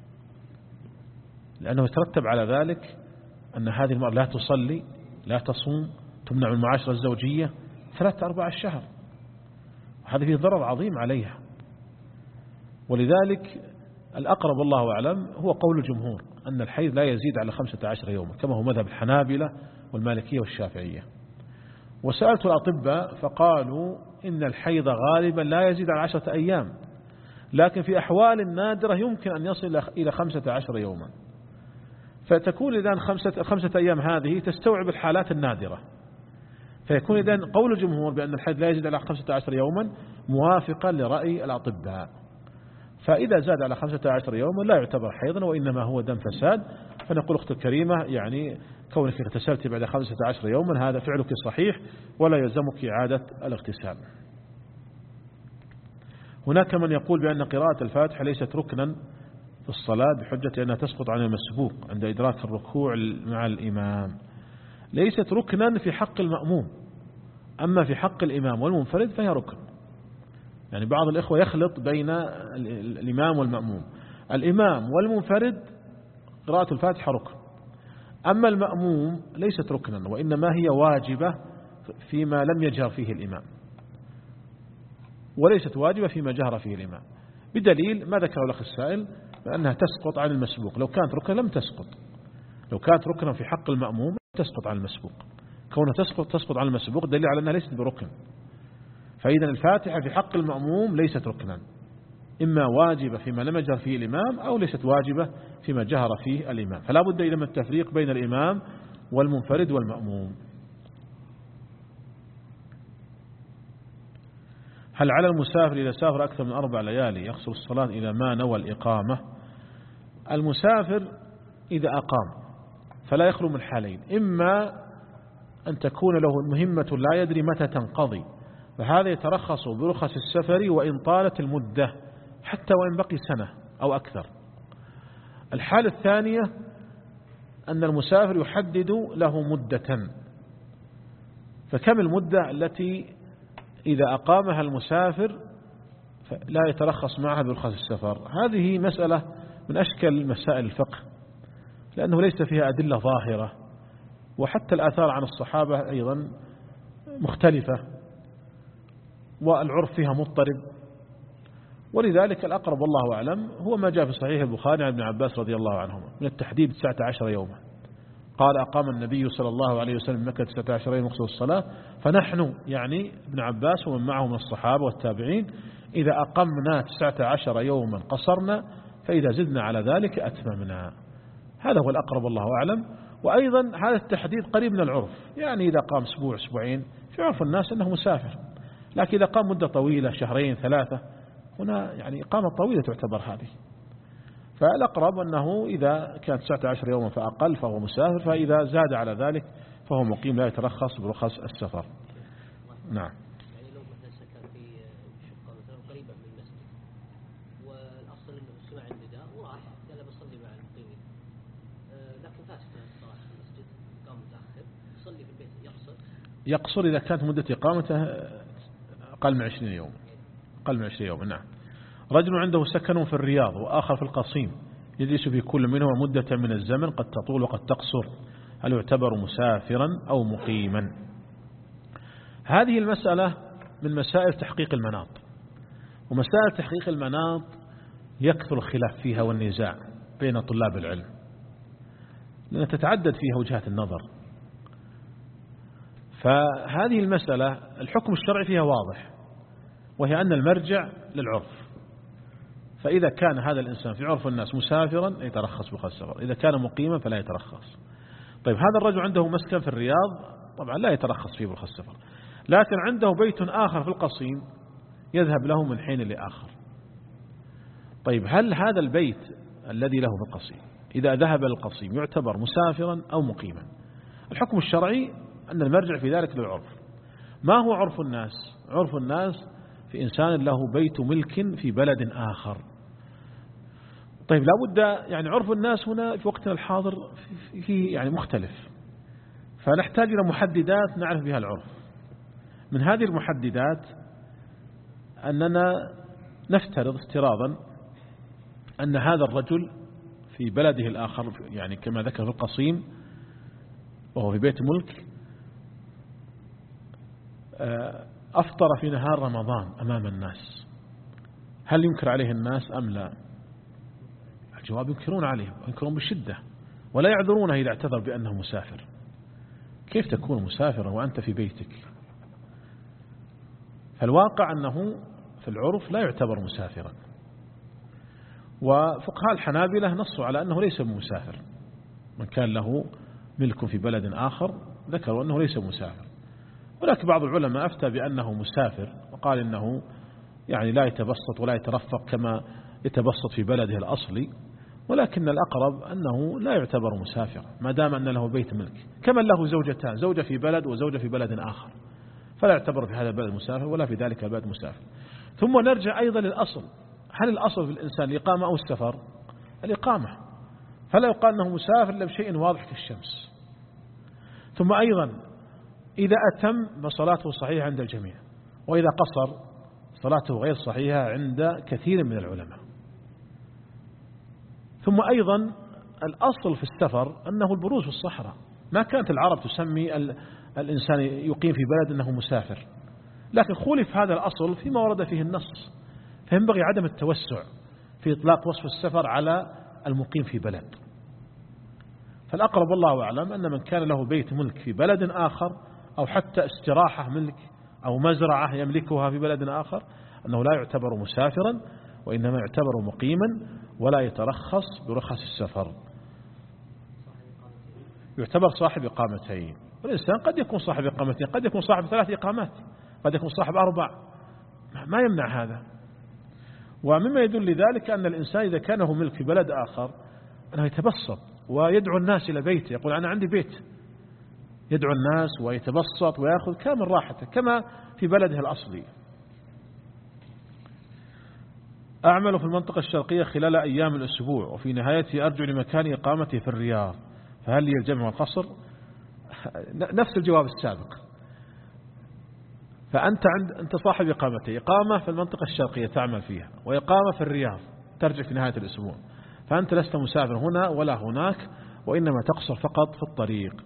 [SPEAKER 2] لأنه يترتب على ذلك أن هذه المرأة لا تصلي لا تصوم تمنع من المعاشرة الزوجية ثلاثة أرباع الشهر، وهذا فيه ضرر عظيم عليها. ولذلك الأقرب والله أعلم هو قول الجمهور أن الحيض لا يزيد على خمسة عشر يوما، كما هو مذهب الحنابلة والمالكية والشافعية. وسألت الأطباء فقالوا إن الحيض غالبا لا يزيد على عشرة أيام، لكن في أحوال نادرة يمكن أن يصل إلى خمسة عشر يوما، فتكون إذن خمسة, خمسة أيام هذه تستوعب الحالات النادرة، فيكون إذن قول الجمهور بأن الحيض لا يزيد على خمسة عشر يوما موافقا لرأي الأطباء. فإذا زاد على خمسة عشر يوما لا يعتبر حيضا وإنما هو دم فساد، فنقول أخت الكريمة يعني كونك اغتسلت بعد خمسة عشر يوما هذا فعلك صحيح ولا يلزمك إعادة الاغتسال. هناك من يقول بأن قراءة الفاتحة ليست ركنا في الصلاة بحجة أنها تسقط عن المسبوق عند إدراك الركوع مع الإمام. ليست ركنا في حق المأموم، أما في حق الإمام والمنفرد فهي ركن. يعني بعض الإخوة يخلط بين الإمام والمأموم، الإمام والمنفرد قراءة الفاتحة ركن، أما المأموم ليست ركنا وإنما هي واجبة فيما لم يجهر فيه الإمام، وليست واجبة فيما جهر فيه الإمام. بدليل ما ذكره الأخ السائل بأنها تسقط عن المسبوق. لو كانت ركنا لم تسقط، لو كانت ركنا في حق المأموم تسقط عن المسبوق، كونها تسقط تسقط عن المسبوق دليل على أنها ليست بركن. فإذا الفاتحة في حق المأموم ليست ركنا، إما واجبة فيما لم يجهر فيه الإمام أو ليست واجبة فيما جهر فيه الإمام، فلا بد إذا من التفريق بين الإمام والمنفرد والمأموم. هل على المسافر إذا سافر أكثر من أربع ليالي يقصر الصلاة إلى ما نوى الإقامة؟ المسافر إذا أقام فلا يخلو من حالين، إما أن تكون له مهمة لا يدري متى تنقضي، فهذا يترخص برخص السفر وإن طالت المدة حتى وإن بقي سنة أو أكثر. الحالة الثانية أن المسافر يحدد له مدة، فكم المدة التي إذا أقامها المسافر لا يترخص معها برخص السفر؟ هذه مسألة من أشكل مسائل الفقه، لأنه ليس فيها أدلة ظاهرة، وحتى الآثار عن الصحابة أيضا مختلفة، والعرف فيها مضطرب، ولذلك الأقرب والله أعلم هو ما جاء في صحيح البخاري عن ابن عباس رضي الله عنهما من التحديد تسعة عشر يوما. قال أقام النبي صلى الله عليه وسلم مكة تسعة عشر يوم يقصر الصلاة، فنحن يعني ابن عباس ومن معه من الصحابة والتابعين إذا أقمنا تسعة عشر يوما قصرنا، فإذا زدنا على ذلك أتممنا. هذا هو الأقرب والله أعلم. وأيضا هذا التحديد قريب من العرف، يعني إذا قام أسبوع أسبوعين في عرف الناس أنه مسافر، لكن إذا قام مدة طويلة شهرين ثلاثة هنا يعني إقامة طويلة تعتبر هذه. فالأقرب أنه إذا كانت تسعة عشر يوما فأقل فهو مسافر، فإذا زاد على ذلك فهو مقيم لا يترخص برخص السفر. نعم.
[SPEAKER 3] يعني لو مثلا سكن في شقة مثلا قريبة من المسجد، والأصل أنه سمع النداء وراح قال بصلي مع المقيمين، لكن فاتت الصلاة في المسجد قام متأخر يصلي في البيت، يقصر
[SPEAKER 2] يقصر إذا كانت مدة إقامته أقل من عشرين يوم، أقل من عشرين يوم. نعم. رجل عنده سكن في الرياض وآخر في القصيم، يجلس في كل منهما مدة من الزمن قد تطول وقد تقصر، هل يعتبر مسافرا أو مقيما؟ هذه المسألة من مسائل تحقيق المناط، ومسائل تحقيق المناط يكثر الخلاف فيها والنزاع بين طلاب العلم، لأن تتعدد فيها وجهات النظر. فهذه المسألة الحكم الشرعي فيها واضح، وهي أن المرجع للعرف، فإذا كان هذا الإنسان في عرف الناس مسافرا يترخص برخص السفر، إذا كان مقيما فلا يترخص. طيب هذا الرجل عنده مسكن في الرياض طبعا لا يترخص فيه برخص السفر، لكن عنده بيت آخر في القصيم يذهب له من حين لآخر. طيب هل هذا البيت الذي له في القصيم إذا ذهب للقصيم يعتبر مسافرا أو مقيما؟ الحكم الشرعي أن المرجع في ذلك للعرف. ما هو عرف الناس؟ عرف الناس في إنسان له بيت ملك في بلد آخر. طيب لابد يعني عرف الناس هنا في وقتنا الحاضر في يعني مختلف، فنحتاج إلى محددات نعرف بها العرف. من هذه المحددات أننا نفترض افتراضا أن هذا الرجل في بلده الآخر يعني كما ذكر في القصيم وهو في بيت ملك أفطر في نهار رمضان أمام الناس، هل ينكر عليه الناس أم لا؟ الجواب ينكرون عليه، ينكرون بشدة ولا يعذرونه إذا اعتذر بأنه مسافر. كيف تكون مسافرا وأنت في بيتك؟ فالواقع أنه في العرف لا يعتبر مسافرا، وفقهاء الحنابلة نصوا على أنه ليس مسافر. من كان له ملك في بلد آخر ذكروا أنه ليس مسافر، ولكن بعض العلماء أفتى بأنه مسافر وقال إنه يعني لا يتبسط ولا يترفق كما يتبسط في بلده الأصلي، ولكن الأقرب أنه لا يعتبر مسافر ما دام أن له بيت ملك، كمن له زوجتان، زوجة في بلد وزوجة في بلد آخر، فلا يعتبر في هذا البلد مسافر ولا في ذلك البلد مسافر. ثم نرجع أيضا للأصل، هل الأصل في الإنسان الإقامة أو السفر؟ الإقامة، فلا يقال أنه مسافر إلا بشيء واضح كالشمس. ثم أيضا إذا أتم فصلاته صحيحة عند الجميع، وإذا قصر صلاته غير صحيحة عند كثير من العلماء. ثم أيضا الأصل في السفر أنه البروز في الصحراء، ما كانت العرب تسمي الإنسان يقيم في بلد أنه مسافر، لكن خولف هذا الأصل فيما ورد فيه النص، فينبغي عدم التوسع في إطلاق وصف السفر على المقيم في بلد. فالأقرب والله أعلم أن من كان له بيت ملك في بلد آخر أو حتى استراحة ملك أو مزرعة يملكها في بلد آخر أنه لا يعتبر مسافرا وإنما يعتبر مقيما ولا يترخص برخص السفر. يعتبر صاحب إقامتين، والإنسان قد يكون صاحب إقامتين، قد يكون صاحب ثلاث إقامات، قد يكون صاحب أربع، ما يمنع هذا. ومما يدل لذلك أن الإنسان إذا كان له ملك في بلد آخر أنه يتبسط ويدعو الناس إلى بيته، يقول أنا عندي بيت، يدعو الناس ويتبسط ويأخذ كامل راحته كما في بلده الأصلي. أعمل في المنطقة الشرقية خلال أيام الأسبوع وفي نهايته أرجع لمكان إقامتي في الرياض، فهل لي الجمع والقصر؟ نفس الجواب السابق. فأنت عند أنت صاحب إقامتي، إقامة في المنطقة الشرقية تعمل فيها وإقامة في الرياض ترجع في نهاية الأسبوع، فأنت لست مسافر هنا ولا هناك وإنما تقصر فقط في الطريق.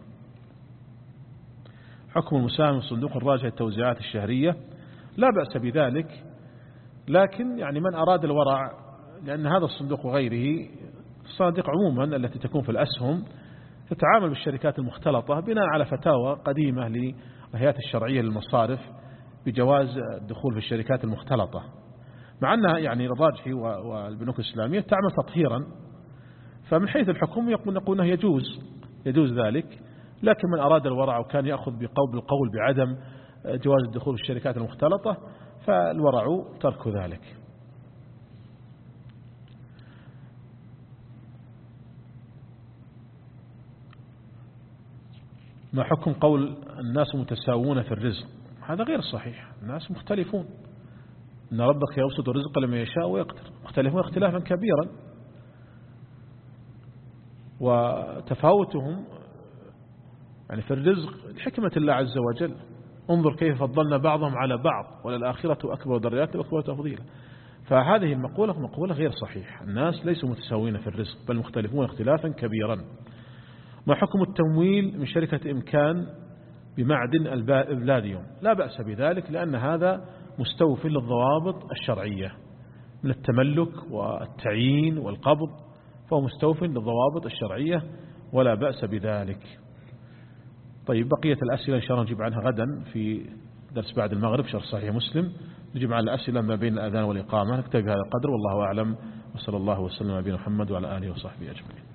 [SPEAKER 2] حكم المساهم الصندوق الراجع التوزيعات الشهرية، لا بأس بذلك، لكن يعني من أراد الورع، لأن هذا الصندوق وغيره الصناديق عموما التي تكون في الأسهم تتعامل بالشركات المختلطة بناء على فتاوى قديمة للهيئات الشرعية للمصارف بجواز الدخول في الشركات المختلطة، مع أنها يعني الراجحي والبنوك الإسلامية تعمل تطهيرا. فمن حيث الحكم يقول نقول يجوز يجوز ذلك، لكن من أراد الورع وكان يأخذ بقول بالقول بعدم جواز الدخول في الشركات المختلطة فالورع ترك ذلك. ما حكم قول الناس متساوون في الرزق؟ هذا غير صحيح، الناس مختلفون، إن ربك يبسط الرزق لمن يشاء ويقدر، مختلفون اختلافا كبيرا، وتفاوتهم يعني في الرزق لحكمة الله عز وجل. انظر كيف فضلنا بعضهم على بعض وللآخرة أكبر درجات وأكبر تفضيلا. فهذه المقولة مقولة غير صحيح، الناس ليسوا متساوين في الرزق بل مختلفون اختلافا كبيرا. ما حكم التمويل من شركة إمكان بمعدن البلاديوم؟ لا بأس بذلك، لأن هذا مستوفي للضوابط الشرعية من التملك والتعيين والقبض، فهو مستوفي للضوابط الشرعية ولا بأس بذلك. طيب بقية الأسئلة إن شاء الله نجيب عنها غدا في درس بعد المغرب شرح صحيح مسلم، نجيب عن الأسئلة ما بين الأذان والإقامة. نكتفي بهذا القدر والله أعلم، وصلى الله وسلم على نبينا محمد وعلى آله وصحبه أجمعين.